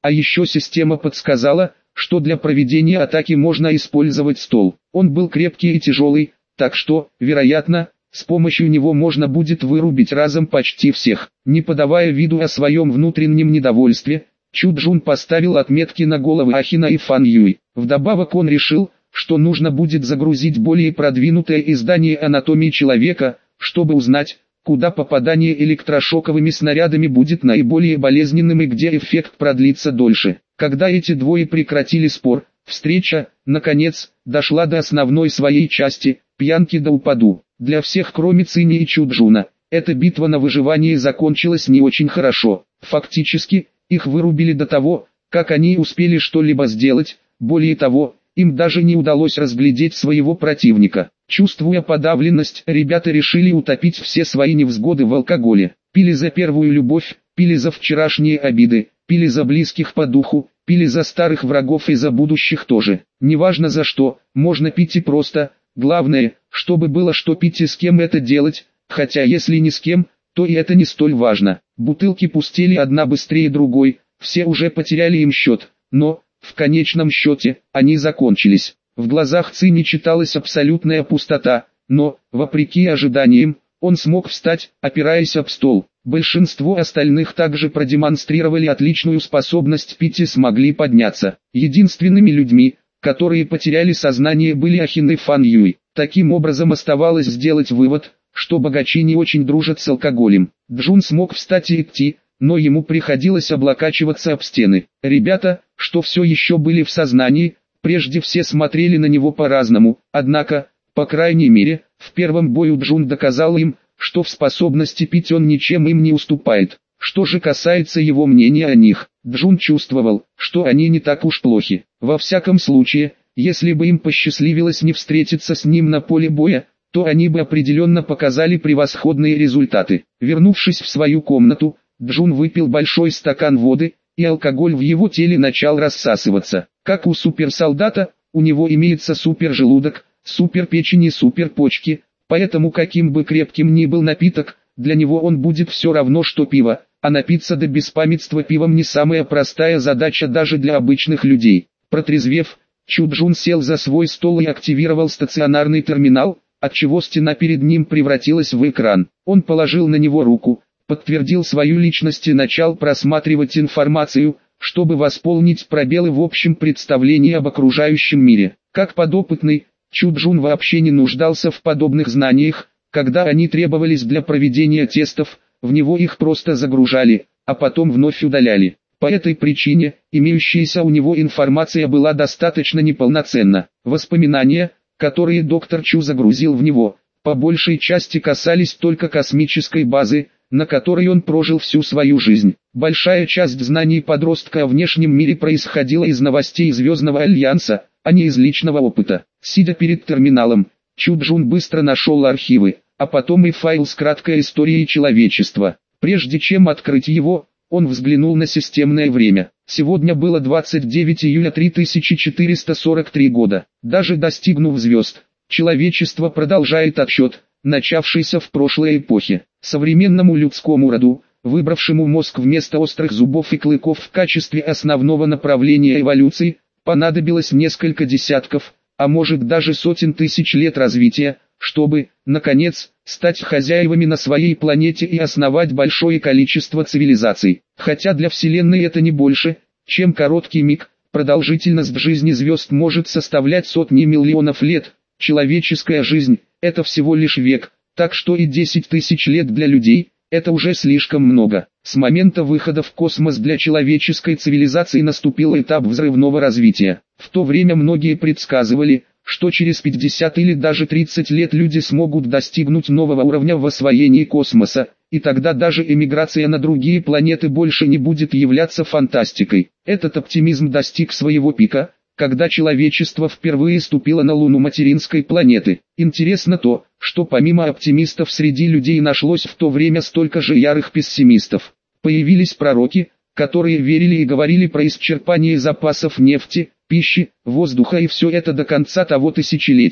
А еще система подсказала, что для проведения атаки можно использовать стол. Он был крепкий и тяжелый, так что, вероятно, с помощью него можно будет вырубить разом почти всех. Не подавая виду о своем внутреннем недовольстве, Чуджун поставил отметки на головы Ахина и Фан Юй. Вдобавок он решил, что нужно будет загрузить более продвинутое издание анатомии человека, чтобы узнать, куда попадание электрошоковыми снарядами будет наиболее болезненным и где эффект продлится дольше. Когда эти двое прекратили спор, встреча, наконец, дошла до основной своей части – пьянки до упаду. Для всех, кроме Цини и Чуджуна, эта битва на выживание закончилась не очень хорошо. Фактически, их вырубили до того, как они успели что-либо сделать, более того, им даже не удалось разглядеть своего противника. Чувствуя подавленность, ребята решили утопить все свои невзгоды в алкоголе. Пили за первую любовь, пили за вчерашние обиды, пили за близких по духу, пили за старых врагов и за будущих тоже. Неважно за что, можно пить и просто, главное, чтобы было что пить и с кем это делать, хотя если не с кем, то и это не столь важно. Бутылки пустели одна быстрее другой, все уже потеряли им счет, но, в конечном счете, они закончились. В глазах Цини читалась абсолютная пустота, но, вопреки ожиданиям, он смог встать, опираясь об стол. Большинство остальных также продемонстрировали отличную способность пить и смогли подняться. Единственными людьми, которые потеряли сознание, были Ахин и Фан Юй. Таким образом оставалось сделать вывод, что богачи не очень дружат с алкоголем. Джун смог встать и идти, но ему приходилось облокачиваться об стены. Ребята, что все еще были в сознании, прежде все смотрели на него по-разному, однако, по крайней мере, в первом бою Джун доказал им, что в способности пить он ничем им не уступает. Что же касается его мнения о них, Джун чувствовал, что они не так уж плохи. Во всяком случае, если бы им посчастливилось не встретиться с ним на поле боя, то они бы определенно показали превосходные результаты. Вернувшись в свою комнату, Джун выпил большой стакан воды, и алкоголь в его теле начал рассасываться. Как у суперсолдата, у него имеется супержелудок, суперпечень и суперпочки, поэтому каким бы крепким ни был напиток, для него он будет все равно что пиво, а напиться до беспамятства пивом не самая простая задача даже для обычных людей. Протрезвев, Чуджун сел за свой стол и активировал стационарный терминал, отчего стена перед ним превратилась в экран. Он положил на него руку, подтвердил свою личность и начал просматривать информацию, чтобы восполнить пробелы в общем представлении об окружающем мире. Как подопытный, Чуджун вообще не нуждался в подобных знаниях, когда они требовались для проведения тестов, в него их просто загружали, а потом вновь удаляли. По этой причине, имеющаяся у него информация была достаточно неполноценна. Воспоминания, которые доктор Чу загрузил в него, по большей части касались только космической базы, на которой он прожил всю свою жизнь. Большая часть знаний подростка о внешнем мире происходила из новостей Звездного Альянса, а не из личного опыта. Сидя перед терминалом, Чуджун быстро нашел архивы, а потом и файл с краткой историей человечества. Прежде чем открыть его, он взглянул на системное время. Сегодня было двадцать девятое июля три тысячи четыреста сорок три года. Даже достигнув звезд, человечество продолжает отсчет, начавшийся в прошлой эпохе. Современному людскому роду, выбравшему мозг вместо острых зубов и клыков в качестве основного направления эволюции, понадобилось несколько десятков, а может даже сотен тысяч лет развития, чтобы, наконец, стать хозяевами на своей планете и основать большое количество цивилизаций. Хотя для Вселенной это не больше, чем короткий миг, продолжительность жизни звезд может составлять сотни миллионов лет, человеческая жизнь – это всего лишь век, так что и десять тысяч лет для людей – это уже слишком много. С момента выхода в космос для человеческой цивилизации наступил этап взрывного развития. В то время многие предсказывали, что через пятьдесят или даже тридцать лет люди смогут достигнуть нового уровня в освоении космоса, и тогда даже эмиграция на другие планеты больше не будет являться фантастикой. Этот оптимизм достиг своего пика, когда человечество впервые ступило на Луну материнской планеты. Интересно то, что помимо оптимистов среди людей нашлось в то время столько же ярых пессимистов. Появились пророки, которые верили и говорили про исчерпание запасов нефти, пищи, воздуха и все это до конца того тысячелетия,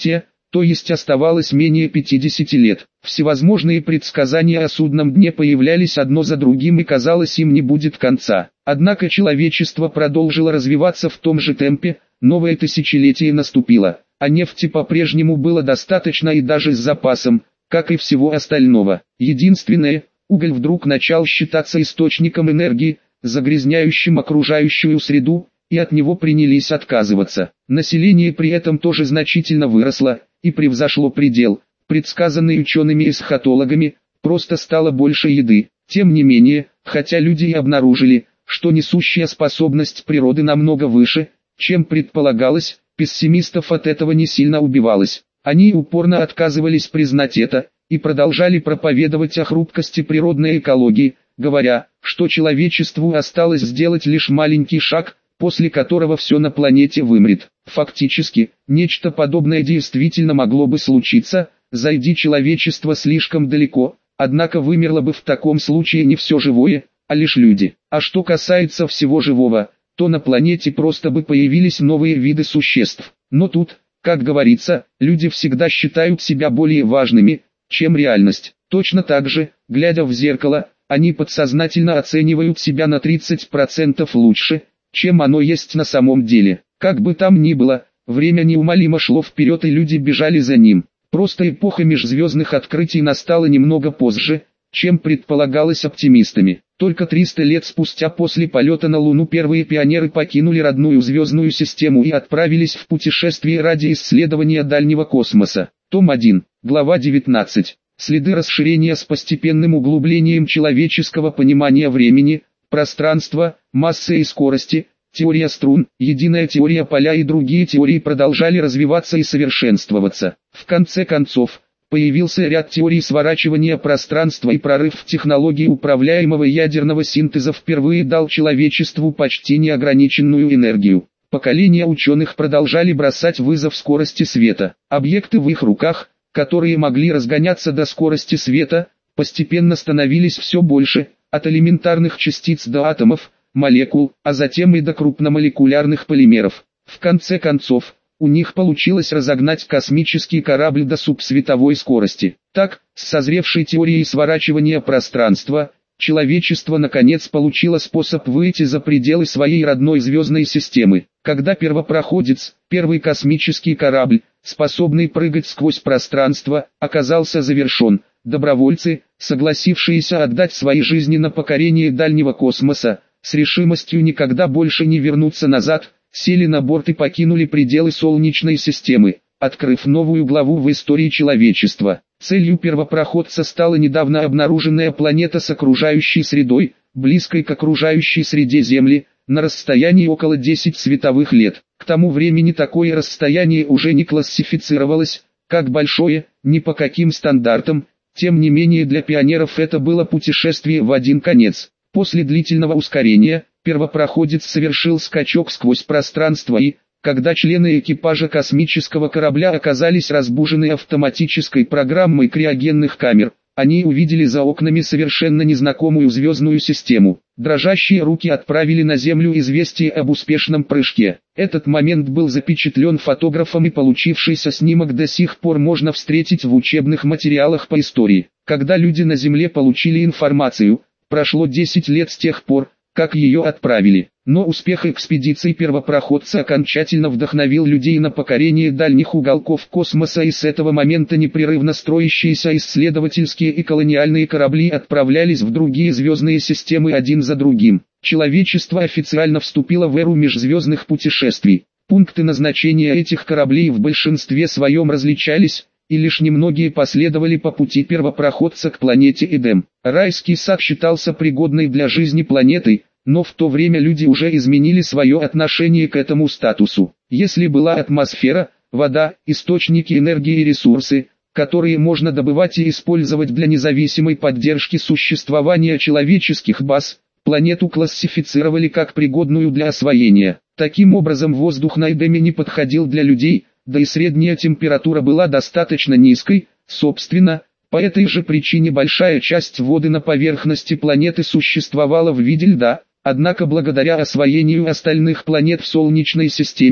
то есть оставалось менее пятидесяти лет. Всевозможные предсказания о судном дне появлялись одно за другим, и казалось, им не будет конца. Однако человечество продолжило развиваться в том же темпе, новое тысячелетие наступило, а нефти по-прежнему было достаточно и даже с запасом, как и всего остального. Единственное, уголь вдруг начал считаться источником энергии, загрязняющим окружающую среду, и от него принялись отказываться. Население при этом тоже значительно выросло и превзошло предел, предсказанный учеными и эсхатологами, просто стало больше еды. Тем не менее, хотя люди и обнаружили, что несущая способность природы намного выше, чем предполагалось, пессимистов от этого не сильно убивалось. Они упорно отказывались признать это и продолжали проповедовать о хрупкости природной экологии, говоря, что человечеству осталось сделать лишь маленький шаг, после которого все на планете вымрет. Фактически, нечто подобное действительно могло бы случиться, зайди человечество слишком далеко, однако вымерло бы в таком случае не все живое, а лишь люди. А что касается всего живого, то на планете просто бы появились новые виды существ. Но тут, как говорится, люди всегда считают себя более важными, чем реальность. Точно так же, глядя в зеркало, они подсознательно оценивают себя на тридцать процентов лучше, чем оно есть на самом деле. Как бы там ни было, время неумолимо шло вперед, и люди бежали за ним. Просто эпоха межзвездных открытий настала немного позже, чем предполагалось оптимистами. Только триста лет спустя после полета на Луну первые пионеры покинули родную звездную систему и отправились в путешествие ради исследования дальнего космоса. Том один, глава девятнадцать. Следы расширения с постепенным углублением человеческого понимания времени, пространства, массы и скорости, теория струн, единая теория поля и другие теории продолжали развиваться и совершенствоваться. В конце концов, появился ряд теорий сворачивания пространства, и прорыв в технологии управляемого ядерного синтеза впервые дал человечеству почти неограниченную энергию. Поколения ученых продолжали бросать вызов скорости света. Объекты в их руках, которые могли разгоняться до скорости света, постепенно становились все больше, от элементарных частиц до атомов, молекул, а затем и до крупномолекулярных полимеров. В конце концов, у них получилось разогнать космический корабль до субсветовой скорости. Так, с созревшей теорией сворачивания пространства, человечество наконец получило способ выйти за пределы своей родной звездной системы. Когда первопроходец, первый космический корабль, способный прыгать сквозь пространство, оказался завершен, добровольцы, согласившиеся отдать свои жизни на покорение дальнего космоса, с решимостью никогда больше не вернуться назад, сели на борт и покинули пределы Солнечной системы, открыв новую главу в истории человечества. Целью первопроходца стала недавно обнаруженная планета с окружающей средой, близкой к окружающей среде Земли, на расстоянии около десяти световых лет. К тому времени такое расстояние уже не классифицировалось как большое, ни по каким стандартам, тем не менее для пионеров это было путешествие в один конец. После длительного ускорения, первопроходец совершил скачок сквозь пространство и, когда члены экипажа космического корабля оказались разбужены автоматической программой криогенных камер, они увидели за окнами совершенно незнакомую звездную систему. Дрожащие руки отправили на Землю известие об успешном прыжке. Этот момент был запечатлен фотографом, и получившийся снимок до сих пор можно встретить в учебных материалах по истории. Когда люди на Земле получили информацию, прошло десять лет с тех пор, как ее отправили. Но успех экспедиции первопроходца окончательно вдохновил людей на покорение дальних уголков космоса, и с этого момента непрерывно строящиеся исследовательские и колониальные корабли отправлялись в другие звездные системы один за другим. Человечество официально вступило в эру межзвездных путешествий. Пункты назначения этих кораблей в большинстве своем различались, и лишь немногие последовали по пути первопроходца к планете Эдем. Райский сад считался пригодной для жизни планетой, но в то время люди уже изменили свое отношение к этому статусу. Если была атмосфера, вода, источники энергии и ресурсы, которые можно добывать и использовать для независимой поддержки существования человеческих баз, планету классифицировали как пригодную для освоения. Таким образом, воздух на Эдеме не подходил для людей, да и средняя температура была достаточно низкой. Собственно, по этой же причине большая часть воды на поверхности планеты существовала в виде льда. Однако благодаря освоению остальных планет в Солнечной системе,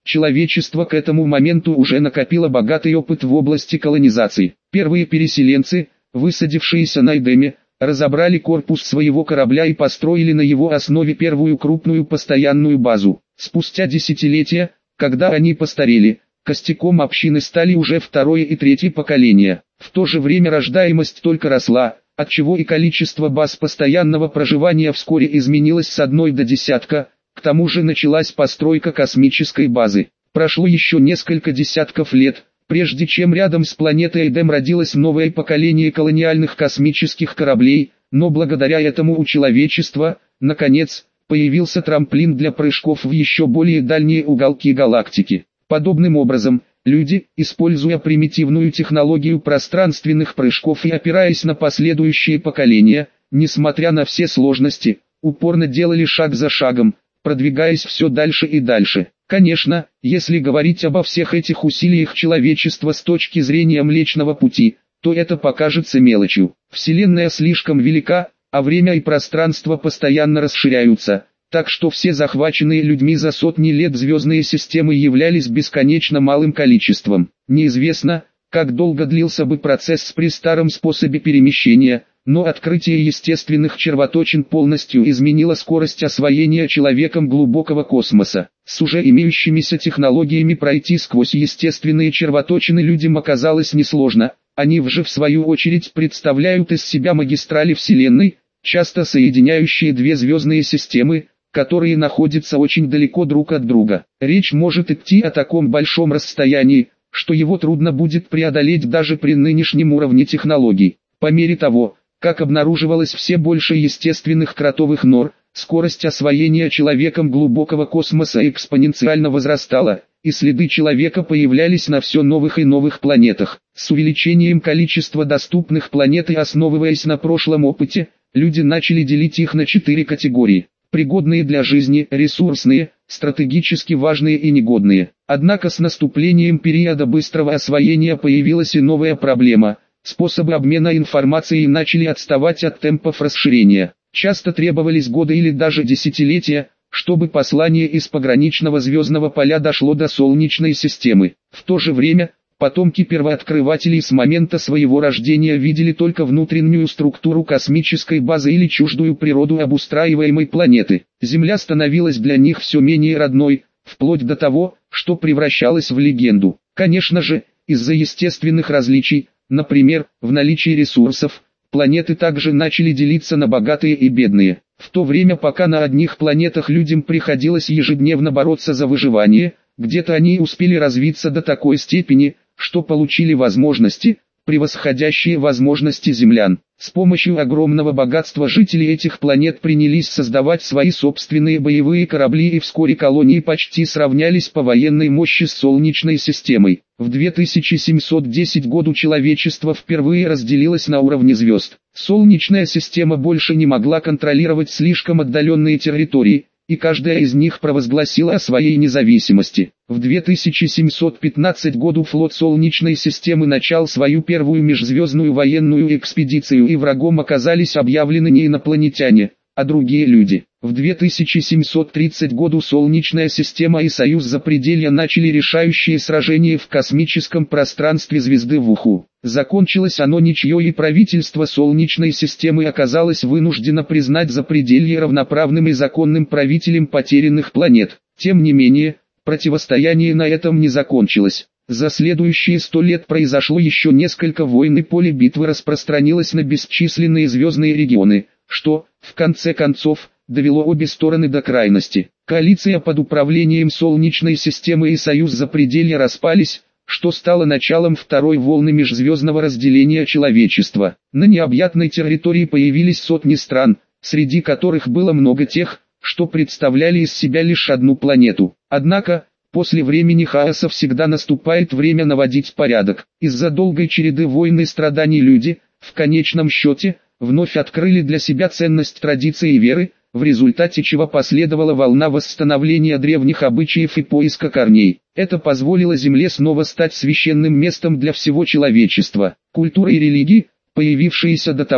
Человечество к этому моменту уже накопило богатый опыт в области колонизации. Первые переселенцы, высадившиеся на Эдеме, разобрали корпус своего корабля и построили на его основе первую крупную постоянную базу. Спустя десятилетия, когда они постарели, костяком общины стали уже второе и третье поколения. В то же время рождаемость только росла, отчего и количество баз постоянного проживания вскоре изменилось с одной до десятка. К тому же началась постройка космической базы. Прошло еще несколько десятков лет, прежде чем рядом с планетой Эдем родилось новое поколение колониальных космических кораблей, но благодаря этому у человечества, наконец, появился трамплин для прыжков в еще более дальние уголки галактики. Подобным образом, люди, используя примитивную технологию пространственных прыжков и опираясь на последующие поколения, несмотря на все сложности, упорно делали шаг за шагом, продвигаясь все дальше и дальше. Конечно, если говорить обо всех этих усилиях человечества с точки зрения Млечного Пути, то это покажется мелочью. Вселенная слишком велика, а время и пространство постоянно расширяются, так что все захваченные людьми за сотни лет звездные системы являлись бесконечно малым количеством. Неизвестно, как долго длился бы процесс при старом способе перемещения, но открытие естественных червоточин полностью изменило скорость освоения человеком глубокого космоса. С уже имеющимися технологиями пройти сквозь естественные червоточины людям оказалось несложно, они же в свою очередь представляют из себя магистрали Вселенной, часто соединяющие две звездные системы, которые находятся очень далеко друг от друга. Речь может идти о таком большом расстоянии, что его трудно будет преодолеть даже при нынешнем уровне технологий. По мере того, как обнаруживалось все больше естественных кротовых нор, скорость освоения человеком глубокого космоса экспоненциально возрастала, и следы человека появлялись на все новых и новых планетах. С увеличением количества доступных планет и основываясь на прошлом опыте, люди начали делить их на четыре категории: пригодные для жизни, ресурсные, стратегически важные и негодные. Однако с наступлением периода быстрого освоения появилась и новая проблема – способы обмена информацией начали отставать от темпов расширения. Часто требовались годы или даже десятилетия, чтобы послание из пограничного звездного поля дошло до Солнечной системы. В то же время, потомки первооткрывателей с момента своего рождения видели только внутреннюю структуру космической базы или чуждую природу обустраиваемой планеты. Земля становилась для них все менее родной, вплоть до того, что превращалась в легенду. Конечно же, из-за естественных различий, например, в наличии ресурсов, планеты также начали делиться на богатые и бедные. В то время, пока на одних планетах людям приходилось ежедневно бороться за выживание, где-то они успели развиться до такой степени, что получили возможности, превосходящие возможности землян. С помощью огромного богатства жители этих планет принялись создавать свои собственные боевые корабли, и вскоре колонии почти сравнялись по военной мощи с Солнечной системой. В две тысячи семьсот десятом году человечество впервые разделилось на уровне звезд. Солнечная система больше не могла контролировать слишком отдаленные территории, и каждая из них провозгласила о своей независимости. В две тысячи семьсот пятнадцатом году флот Солнечной системы начал свою первую межзвездную военную экспедицию, и врагом оказались объявлены не инопланетяне, а другие люди. В две тысячи семьсот тридцатом году Солнечная система и Союз Запределья начали решающие сражения в космическом пространстве звезды Вуху. Закончилось оно ничьей, и правительство Солнечной системы оказалось вынуждено признать Запределье равноправным и законным правителем потерянных планет. Тем не менее, противостояние на этом не закончилось. За следующие сто лет произошло еще несколько войн, и поле битвы распространилось на бесчисленные звездные регионы, что, в конце концов, довело обе стороны до крайности. Коалиция под управлением Солнечной системы и Союз Запределья распались, что стало началом второй волны межзвездного разделения человечества. На необъятной территории появились сотни стран, среди которых было много тех, что представляли из себя лишь одну планету. Однако, после времени хаоса всегда наступает время наводить порядок. Из-за долгой череды войн и страданий люди, в конечном счете, вновь открыли для себя ценность традиции и веры, в результате чего последовала волна восстановления древних обычаев и поиска корней. Это позволило Земле снова стать священным местом для всего человечества. Культура и религии, появившиеся до того,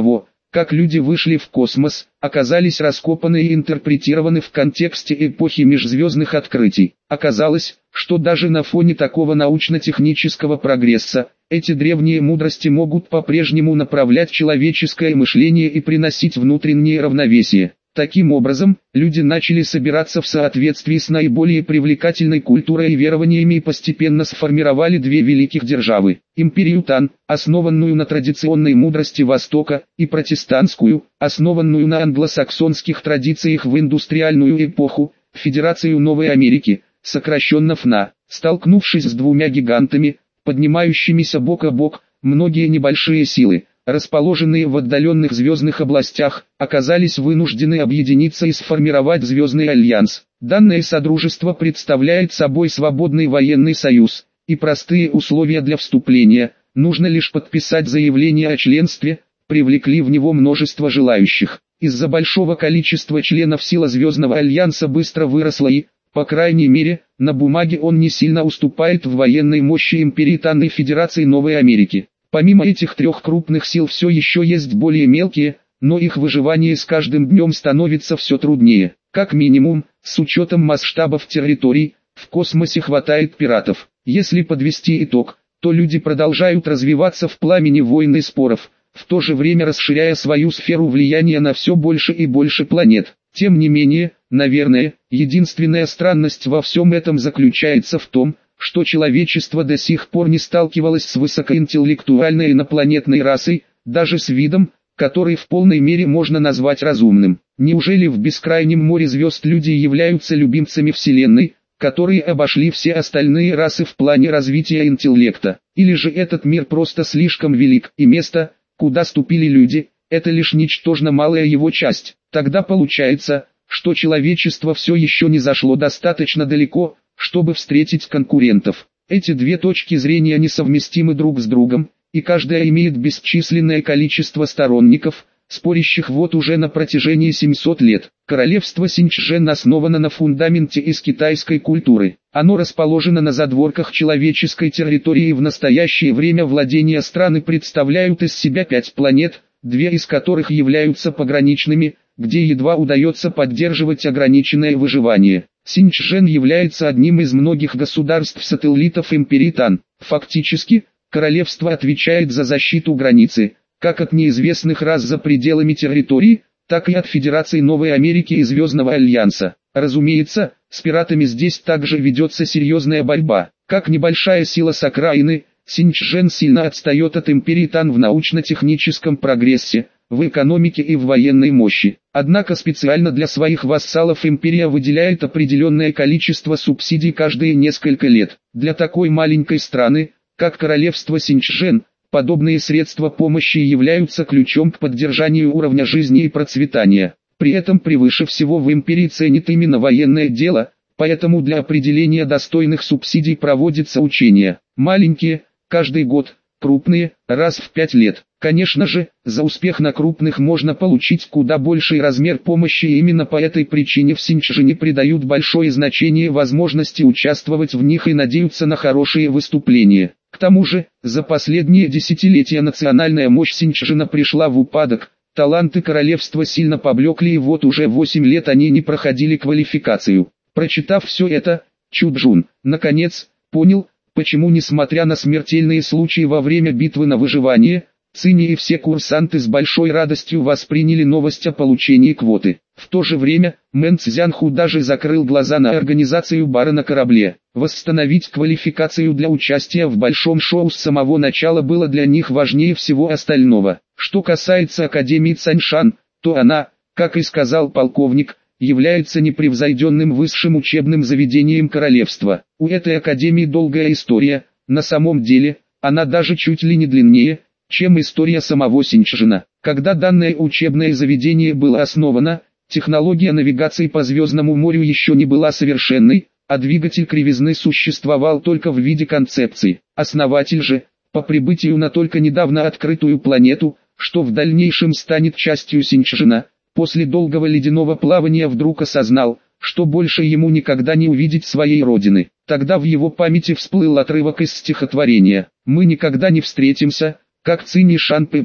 как люди вышли в космос, оказались раскопаны и интерпретированы в контексте эпохи межзвездных открытий. Оказалось, что даже на фоне такого научно-технического прогресса, эти древние мудрости могут по-прежнему направлять человеческое мышление и приносить внутреннее равновесие. Таким образом, люди начали собираться в соответствии с наиболее привлекательной культурой и верованиями и постепенно сформировали две великих державы: империю Тан, основанную на традиционной мудрости Востока, и протестантскую, основанную на англосаксонских традициях в индустриальную эпоху, Федерацию Новой Америки, сокращенно эф эн а. Столкнувшись с двумя гигантами, поднимающимися бок о бок, многие небольшие силы, расположенные в отдаленных звездных областях, оказались вынуждены объединиться и сформировать Звездный альянс. Данное содружество представляет собой свободный военный союз, и простые условия для вступления, нужно лишь подписать заявление о членстве, привлекли в него множество желающих. Из-за большого количества членов сила Звездного альянса быстро выросла и, по крайней мере, на бумаге он не сильно уступает в военной мощи империи Тан и Федерации Новой Америки. Помимо этих трех крупных сил все еще есть более мелкие, но их выживание с каждым днем становится все труднее. Как минимум, с учетом масштабов территорий, в космосе хватает пиратов. Если подвести итог, то люди продолжают развиваться в пламени войн и споров, в то же время расширяя свою сферу влияния на все больше и больше планет. Тем не менее, наверное, единственная странность во всем этом заключается в том, что человечество до сих пор не сталкивалось с высокоинтеллектуальной инопланетной расой, даже с видом, который в полной мере можно назвать разумным. Неужели в бескрайнем море звезд люди являются любимцами Вселенной, которые обошли все остальные расы в плане развития интеллекта? Или же этот мир просто слишком велик, и место, куда ступили люди, это лишь ничтожно малая его часть? Тогда получается, что человечество все еще не зашло достаточно далеко, чтобы встретить конкурентов. Эти две точки зрения несовместимы друг с другом, и каждая имеет бесчисленное количество сторонников, спорящих вот уже на протяжении семисот лет. Королевство Синьчжэн основано на фундаменте из китайской культуры. Оно расположено на задворках человеческой территории и в настоящее время владения страны представляют из себя пять планет, две из которых являются пограничными, где едва удается поддерживать ограниченное выживание. Синьчжэн является одним из многих государств-сателлитов империи Тан. Фактически, королевство отвечает за защиту границы, как от неизвестных рас за пределами территории, так и от Федерации Новой Америки и Звездного Альянса. Разумеется, с пиратами здесь также ведется серьезная борьба. Как небольшая сила с окраины, Синьчжэн сильно отстает от империи Тан в научно-техническом прогрессе, в экономике и в военной мощи. Однако специально для своих вассалов империя выделяет определенное количество субсидий каждые несколько лет. Для такой маленькой страны, как королевство Синьчжэн, подобные средства помощи являются ключом к поддержанию уровня жизни и процветания. При этом превыше всего в империи ценит именно военное дело, поэтому для определения достойных субсидий проводятся учения. Маленькие, каждый год, крупные, раз в пять лет. Конечно же, за успех на крупных можно получить куда больший размер помощи, и именно по этой причине в Синьчжэне придают большое значение возможности участвовать в них и надеются на хорошие выступления. К тому же, за последние десятилетия национальная мощь Синьчжэна пришла в упадок, таланты королевства сильно поблекли и вот уже восемь лет они не проходили квалификацию. Прочитав все это, Чуджун, наконец, понял, почему несмотря на смертельные случаи во время битвы на выживание, Цинь и все курсанты с большой радостью восприняли новость о получении квоты. В то же время, Мэн Цзянху даже закрыл глаза на организацию бара на корабле. Восстановить квалификацию для участия в большом шоу с самого начала было для них важнее всего остального. Что касается Академии Цаньшан, то она, как и сказал полковник, является непревзойденным высшим учебным заведением королевства. У этой академии долгая история, на самом деле, она даже чуть ли не длиннее, чем история самого Синьчжэна. Когда данное учебное заведение было основано, технология навигации по Звездному морю еще не была совершенной, а двигатель кривизны существовал только в виде концепции. Основатель же, по прибытию на только недавно открытую планету, что в дальнейшем станет частью Синьчжэна, после долгого ледяного плавания вдруг осознал, что больше ему никогда не увидеть своей родины. Тогда в его памяти всплыл отрывок из стихотворения: «Мы никогда не встретимся, как Цинь и Шан Пэ Пэ».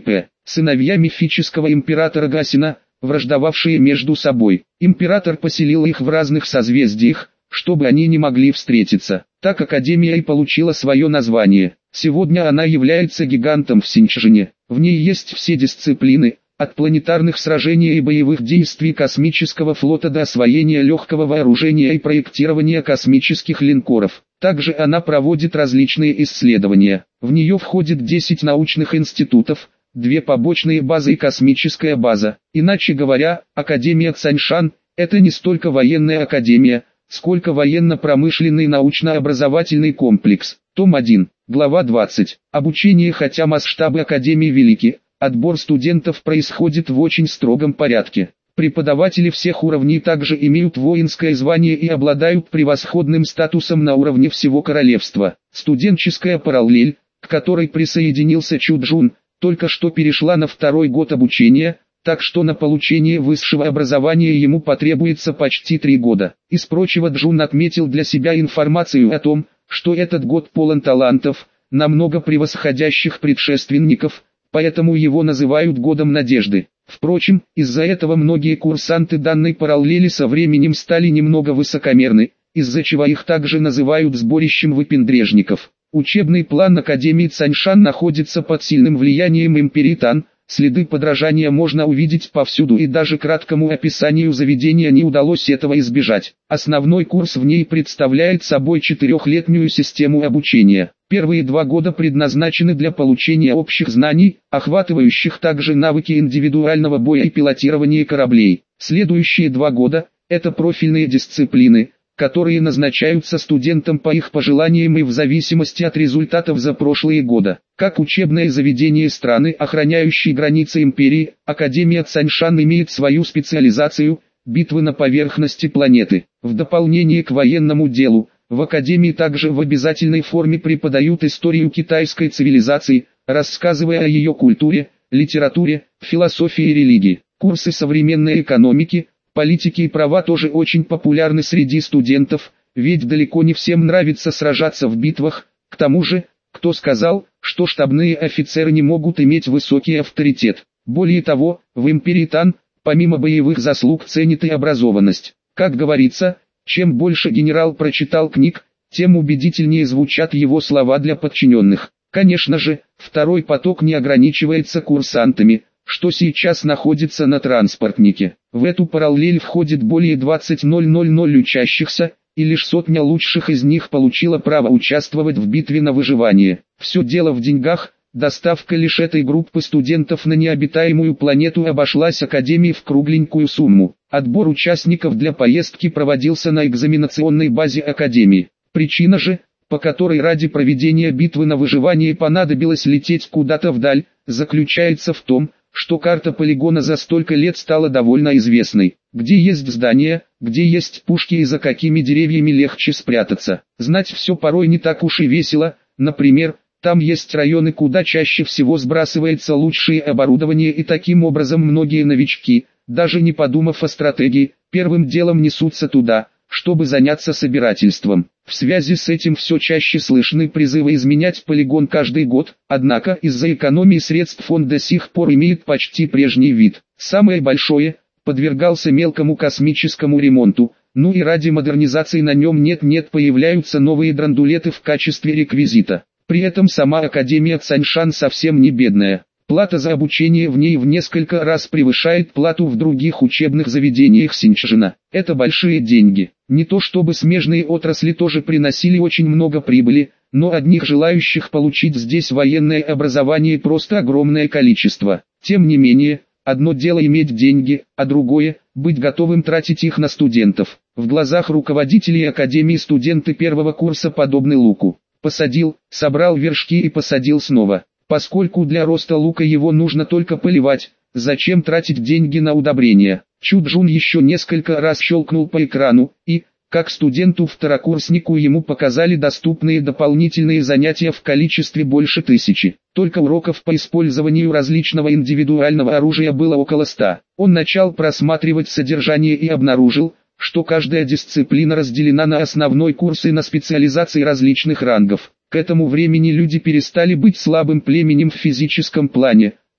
сыновья мифического императора Гасина, враждовавшие между собой. Император поселил их в разных созвездиях, чтобы они не могли встретиться. Так Академия и получила свое название. Сегодня она является гигантом в Синчжэне. В ней есть все дисциплины, от планетарных сражений и боевых действий космического флота до освоения легкого вооружения и проектирования космических линкоров. Также она проводит различные исследования. В нее входит десять научных институтов, две побочные базы и космическая база. Иначе говоря, Академия Цаньшан – это не столько военная академия, сколько военно-промышленный научно-образовательный комплекс. Том один, глава двадцать. Обучение. Хотя масштабы Академии велики, отбор студентов происходит в очень строгом порядке. Преподаватели всех уровней также имеют воинское звание и обладают превосходным статусом на уровне всего королевства. Студенческая параллель, к которой присоединился Чу Джун, только что перешла на второй год обучения, так что на получение высшего образования ему потребуется почти три года. Из прочего, Джун отметил для себя информацию о том, что этот год полон талантов, намного превосходящих предшественников, поэтому его называют годом надежды. Впрочем, из-за этого многие курсанты данной параллели со временем стали немного высокомерны, из-за чего их также называют сборищем выпендрежников. Учебный план Академии Цаньшан находится под сильным влиянием империи Тан, следы подражания можно увидеть повсюду, и даже краткому описанию заведения не удалось этого избежать. Основной курс в ней представляет собой четырехлетнюю систему обучения. Первые два года предназначены для получения общих знаний, охватывающих также навыки индивидуального боя и пилотирования кораблей. Следующие два года – это профильные дисциплины, которые назначаются студентам по их пожеланиям и в зависимости от результатов за прошлые года. Как учебное заведение страны, охраняющей границы империи, Академия Цаньшан имеет свою специализацию – битвы на поверхности планеты. В дополнение к военному делу, в Академии также в обязательной форме преподают историю китайской цивилизации, рассказывая о ее культуре, литературе, философии и религии. Курсы современной экономики, политики и права тоже очень популярны среди студентов, ведь далеко не всем нравится сражаться в битвах. К тому же, кто сказал, что штабные офицеры не могут иметь высокий авторитет? Более того, в империи Тан, помимо боевых заслуг, ценит и образованность. Как говорится, чем больше генерал прочитал книг, тем убедительнее звучат его слова для подчиненных. Конечно же, второй поток не ограничивается курсантами, что сейчас находится на транспортнике. В эту параллель входит более двадцати тысяч учащихся, и лишь сотня лучших из них получила право участвовать в битве на выживание. Все дело в деньгах. Доставка лишь этой группы студентов на необитаемую планету обошлась Академии в кругленькую сумму. Отбор участников для поездки проводился на экзаменационной базе Академии. Причина же, по которой ради проведения битвы на выживание понадобилось лететь куда-то вдаль, заключается в том, что карта полигона за столько лет стала довольно известной. Где есть здания, где есть пушки и за какими деревьями легче спрятаться. Знать все порой не так уж и весело. Например, там есть районы, куда чаще всего сбрасывается лучшее оборудование, и таким образом многие новички, даже не подумав о стратегии, первым делом несутся туда, чтобы заняться собирательством. В связи с этим все чаще слышны призывы изменять полигон каждый год, однако из-за экономии средств он до сих пор имеет почти прежний вид. Самое большое – подвергался мелкому космическому ремонту, ну и ради модернизации на нем нет-нет появляются новые драндулеты в качестве реквизита. При этом сама Академия Цаньшан совсем не бедная. Плата за обучение в ней в несколько раз превышает плату в других учебных заведениях Синчжэна. Это большие деньги. Не то чтобы смежные отрасли тоже приносили очень много прибыли, но одних желающих получить здесь военное образование просто огромное количество. Тем не менее, одно дело иметь деньги, а другое – быть готовым тратить их на студентов. В глазах руководителей Академии студенты первого курса подобны луку. Посадил, собрал вершки и посадил снова. Поскольку для роста лука его нужно только поливать, зачем тратить деньги на удобрения? Чу Джун еще несколько раз щелкнул по экрану, и, как студенту-второкурснику, ему показали доступные дополнительные занятия в количестве больше тысячи. Только уроков по использованию различного индивидуального оружия было около ста. Он начал просматривать содержание и обнаружил, что каждая дисциплина разделена на основной курс и на специализации различных рангов. К этому времени люди перестали быть слабым племенем в физическом плане,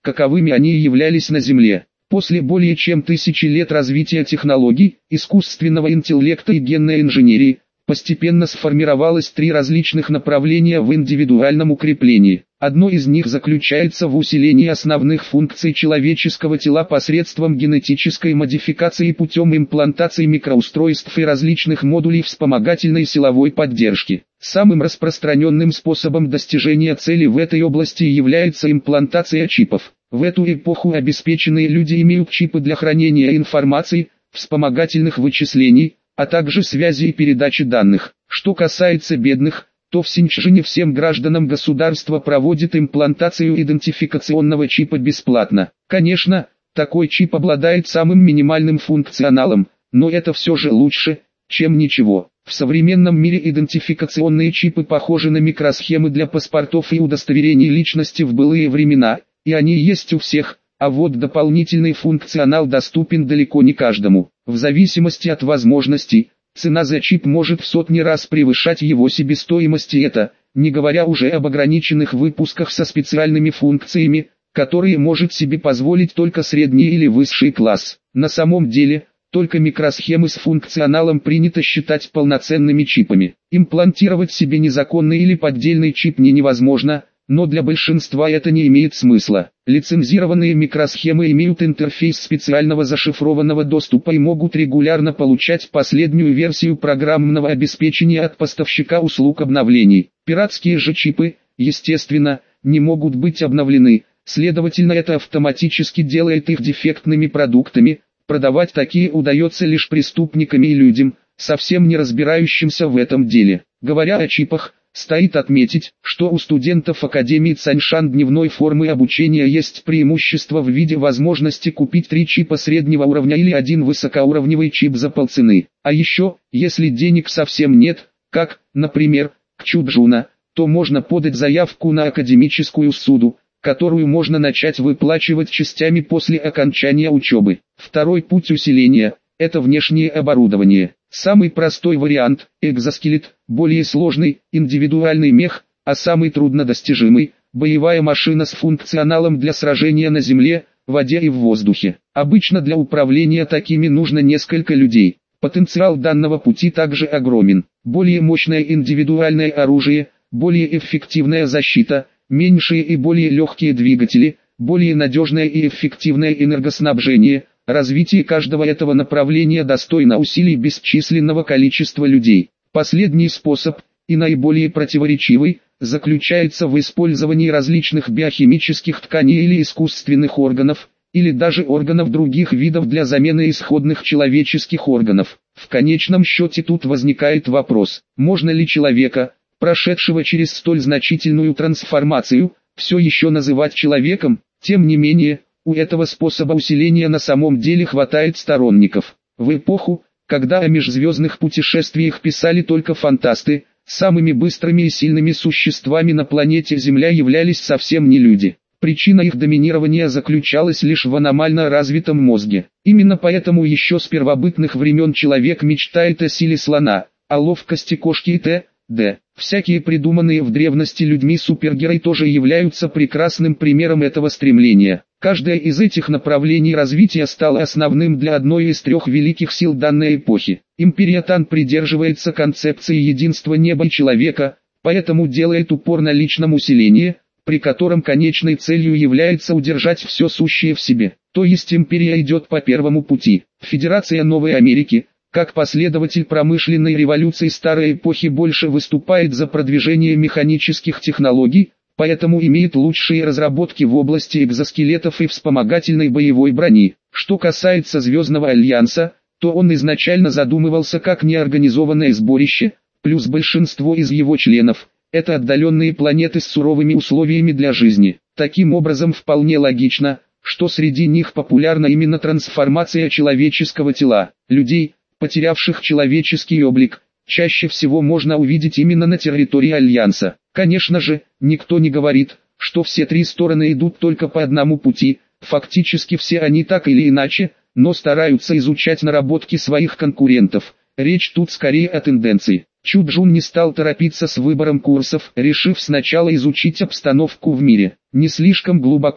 каковыми они и являлись на Земле. После более чем тысячи лет развития технологий, искусственного интеллекта и генной инженерии, постепенно сформировалось три различных направления в индивидуальном укреплении. Одно из них заключается в усилении основных функций человеческого тела посредством генетической модификации путем имплантации микроустройств и различных модулей вспомогательной силовой поддержки. Самым распространенным способом достижения цели в этой области является имплантация чипов. В эту эпоху обеспеченные люди имеют чипы для хранения информации, вспомогательных вычислений, а также связи и передачи данных. Что касается бедных, то в Синьчжэне всем гражданам государства проводит имплантацию идентификационного чипа бесплатно. Конечно, такой чип обладает самым минимальным функционалом, но это все же лучше, чем ничего. В современном мире идентификационные чипы похожи на микросхемы для паспортов и удостоверений личности в былые времена, и они есть у всех, а вот дополнительный функционал доступен далеко не каждому. В зависимости от возможностей, цена за чип может в сотни раз превышать его себестоимость, и это, не говоря уже об ограниченных выпусках со специальными функциями, которые может себе позволить только средний или высший класс. На самом деле, только микросхемы с функционалом принято считать полноценными чипами. Имплантировать себе незаконный или поддельный чип не невозможно, но для большинства это не имеет смысла. Лицензированные микросхемы имеют интерфейс специального зашифрованного доступа и могут регулярно получать последнюю версию программного обеспечения от поставщика услуг обновлений. Пиратские же чипы, естественно, не могут быть обновлены, следовательно это автоматически делает их дефектными продуктами. Продавать такие удается лишь преступникам и людям, совсем не разбирающимся в этом деле. Говоря о чипах, стоит отметить, что у студентов Академии Цаньшань дневной формы обучения есть преимущество в виде возможности купить три чипа среднего уровня или один высокоуровневый чип за полцены. А еще, если денег совсем нет, как, например, к Чуджуна, то можно подать заявку на академическую ссуду, которую можно начать выплачивать частями после окончания учебы. Второй путь усиления – это внешнее оборудование. Самый простой вариант – экзоскелет, более сложный – индивидуальный мех, а самый труднодостижимый – боевая машина с функционалом для сражения на земле, воде и в воздухе. Обычно для управления такими нужно несколько людей. Потенциал данного пути также огромен. Более мощное индивидуальное оружие, более эффективная защита, меньшие и более легкие двигатели, более надежное и эффективное энергоснабжение. Развитие каждого этого направления достойно усилий бесчисленного количества людей. Последний способ, и наиболее противоречивый, заключается в использовании различных биохимических тканей или искусственных органов, или даже органов других видов для замены исходных человеческих органов. В конечном счете тут возникает вопрос, можно ли человека, прошедшего через столь значительную трансформацию, все еще называть человеком. Тем не менее, у этого способа усиления на самом деле хватает сторонников. В эпоху, когда о межзвездных путешествиях писали только фантасты, самыми быстрыми и сильными существами на планете Земля являлись совсем не люди. Причина их доминирования заключалась лишь в аномально развитом мозге. Именно поэтому еще с первобытных времен человек мечтает о силе слона, о ловкости кошки и т.д. Всякие придуманные в древности людьми супергерои тоже являются прекрасным примером этого стремления. Каждое из этих направлений развития стало основным для одной из трех великих сил данной эпохи. Империя Тан придерживается концепции единства неба и человека, поэтому делает упор на личном усилении, при котором конечной целью является удержать все сущее в себе. То есть империя идет по первому пути. Федерация Новой Америки, как последователь промышленной революции старой эпохи, больше выступает за продвижение механических технологий, поэтому имеет лучшие разработки в области экзоскелетов и вспомогательной боевой брони. Что касается Звездного Альянса, то он изначально задумывался как неорганизованное сборище, плюс большинство из его членов – это отдаленные планеты с суровыми условиями для жизни. Таким образом вполне логично, что среди них популярна именно трансформация человеческого тела. Людей, потерявших человеческий облик, чаще всего можно увидеть именно на территории Альянса. Конечно же, никто не говорит, что все три стороны идут только по одному пути, фактически все они так или иначе, но стараются изучать наработки своих конкурентов. Речь тут скорее о тенденции. Чуджун не стал торопиться с выбором курсов, решив сначала изучить обстановку в мире. Не слишком глубоко,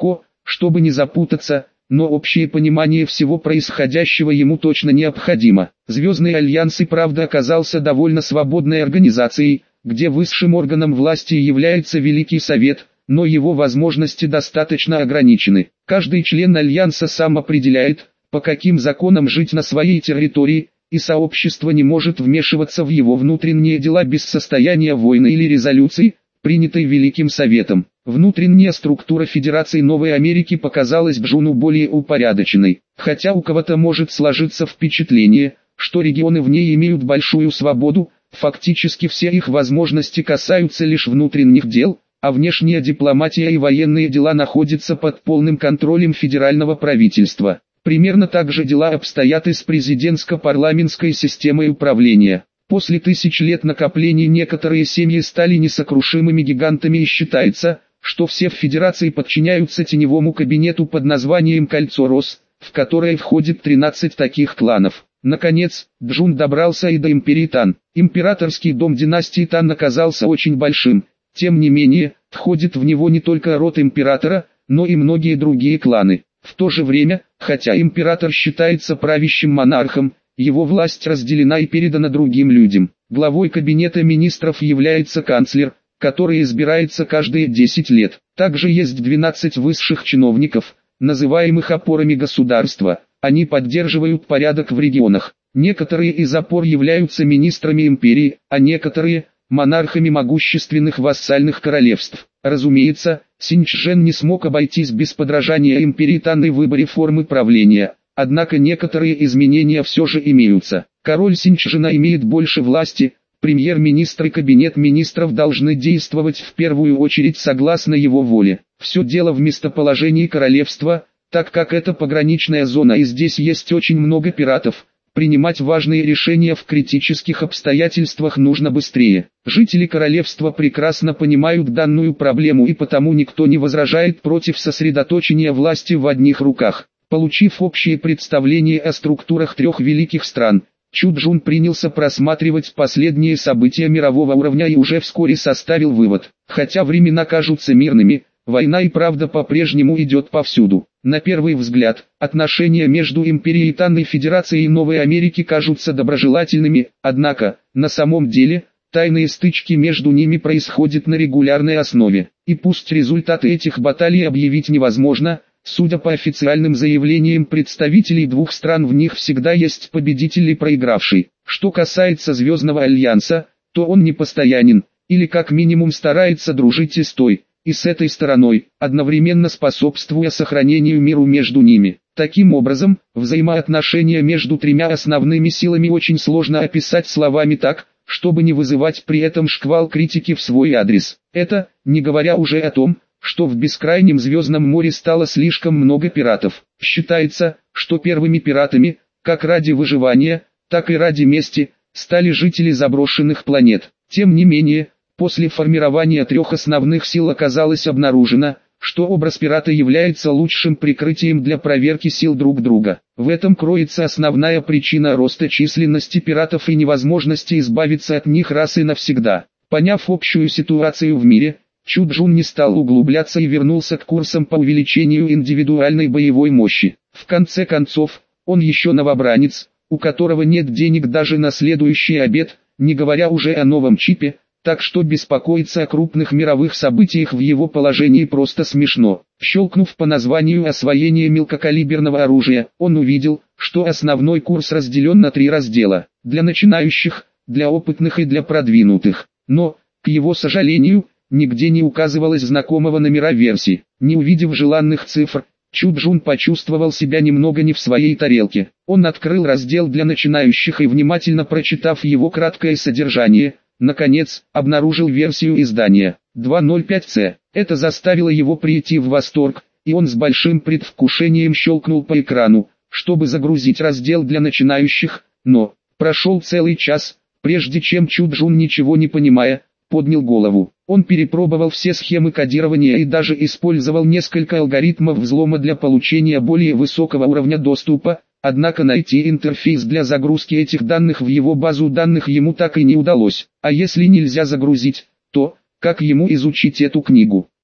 чтобы не запутаться, но общее понимание всего происходящего ему точно необходимо. Звездный альянс и правда оказался довольно свободной организацией, где высшим органом власти является Великий Совет, но его возможности достаточно ограничены. Каждый член альянса сам определяет, по каким законам жить на своей территории, и сообщество не может вмешиваться в его внутренние дела без состояния войны или резолюции, принятой Великим Советом. Внутренняя структура Федерации Новой Америки показалась Джуну более упорядоченной, хотя у кого-то может сложиться впечатление, что регионы в ней имеют большую свободу, фактически все их возможности касаются лишь внутренних дел, а внешняя дипломатия и военные дела находятся под полным контролем федерального правительства. Примерно так же дела обстоят и с президентско-парламентской системой управления. После тысяч лет накоплений некоторые семьи стали несокрушимыми гигантами и считается, что все в Федерации подчиняются теневому кабинету под названием «Кольцо Рос», в которое входит тринадцать таких кланов. Наконец, Джун добрался и до империи Тан. Императорский дом династии Тан оказался очень большим. Тем не менее, входит в него не только род императора, но и многие другие кланы. В то же время, хотя император считается правящим монархом, его власть разделена и передана другим людям. Главой кабинета министров является канцлер, который избирается каждые десять лет. Также есть двенадцать высших чиновников, называемых опорами государства. Они поддерживают порядок в регионах. Некоторые из опор являются министрами империи, а некоторые – монархами могущественных вассальных королевств. Разумеется, Синьчжэн не смог обойтись без подражания империи Тан в выборе формы правления, однако некоторые изменения все же имеются. Король Синьчжэна имеет больше власти, премьер-министр и кабинет министров должны действовать в первую очередь согласно его воле. Все дело в местоположении королевства, так как это пограничная зона и здесь есть очень много пиратов. Принимать важные решения в критических обстоятельствах нужно быстрее. Жители королевства прекрасно понимают данную проблему и потому никто не возражает против сосредоточения власти в одних руках. Получив общее представление о структурах трех великих стран, Чу Джун принялся просматривать последние события мирового уровня и уже вскоре составил вывод. Хотя времена кажутся мирными, война и правда по-прежнему идет повсюду. На первый взгляд, отношения между империей Тан и Федерацией Новой Америки кажутся доброжелательными, однако, на самом деле, тайные стычки между ними происходят на регулярной основе. И пусть результаты этих баталий объявить невозможно, судя по официальным заявлениям представителей двух стран, в них всегда есть победитель и проигравший. Что касается Звездного Альянса, то он непостоянен, или как минимум старается дружить и с той, и с этой стороной, одновременно способствуя сохранению миру между ними. Таким образом, взаимоотношения между тремя основными силами очень сложно описать словами так, чтобы не вызывать при этом шквал критики в свой адрес. Это, не говоря уже о том, что в бескрайнем Звездном море стало слишком много пиратов. Считается, что первыми пиратами, как ради выживания, так и ради мести, стали жители заброшенных планет. Тем не менее, после формирования трех основных сил оказалось обнаружено, что образ пирата является лучшим прикрытием для проверки сил друг друга. В этом кроется основная причина роста численности пиратов и невозможности избавиться от них раз и навсегда. Поняв общую ситуацию в мире, Чу Джун не стал углубляться и вернулся к курсам по увеличению индивидуальной боевой мощи. В конце концов, он еще новобранец, у которого нет денег даже на следующий обед, не говоря уже о новом чипе, так что беспокоиться о крупных мировых событиях в его положении просто смешно. Щелкнув по названию освоения мелкокалиберного оружия, он увидел, что основной курс разделен на три раздела: для начинающих, для опытных и для продвинутых. Но, к его сожалению, нигде не указывалось знакомого номера версий. Не увидев желанных цифр, Чу Джун почувствовал себя немного не в своей тарелке. Он открыл раздел для начинающих и, внимательно прочитав его краткое содержание, наконец, обнаружил версию издания два ноль пять цэ. Это заставило его прийти в восторг, и он с большим предвкушением щелкнул по экрану, чтобы загрузить раздел для начинающих, но прошел целый час, прежде чем Чу Джун, ничего не понимая, поднял голову. Он перепробовал все схемы кодирования и даже использовал несколько алгоритмов взлома для получения более высокого уровня доступа, однако найти интерфейс для загрузки этих данных в его базу данных ему так и не удалось. А если нельзя загрузить, то как ему изучить эту книгу?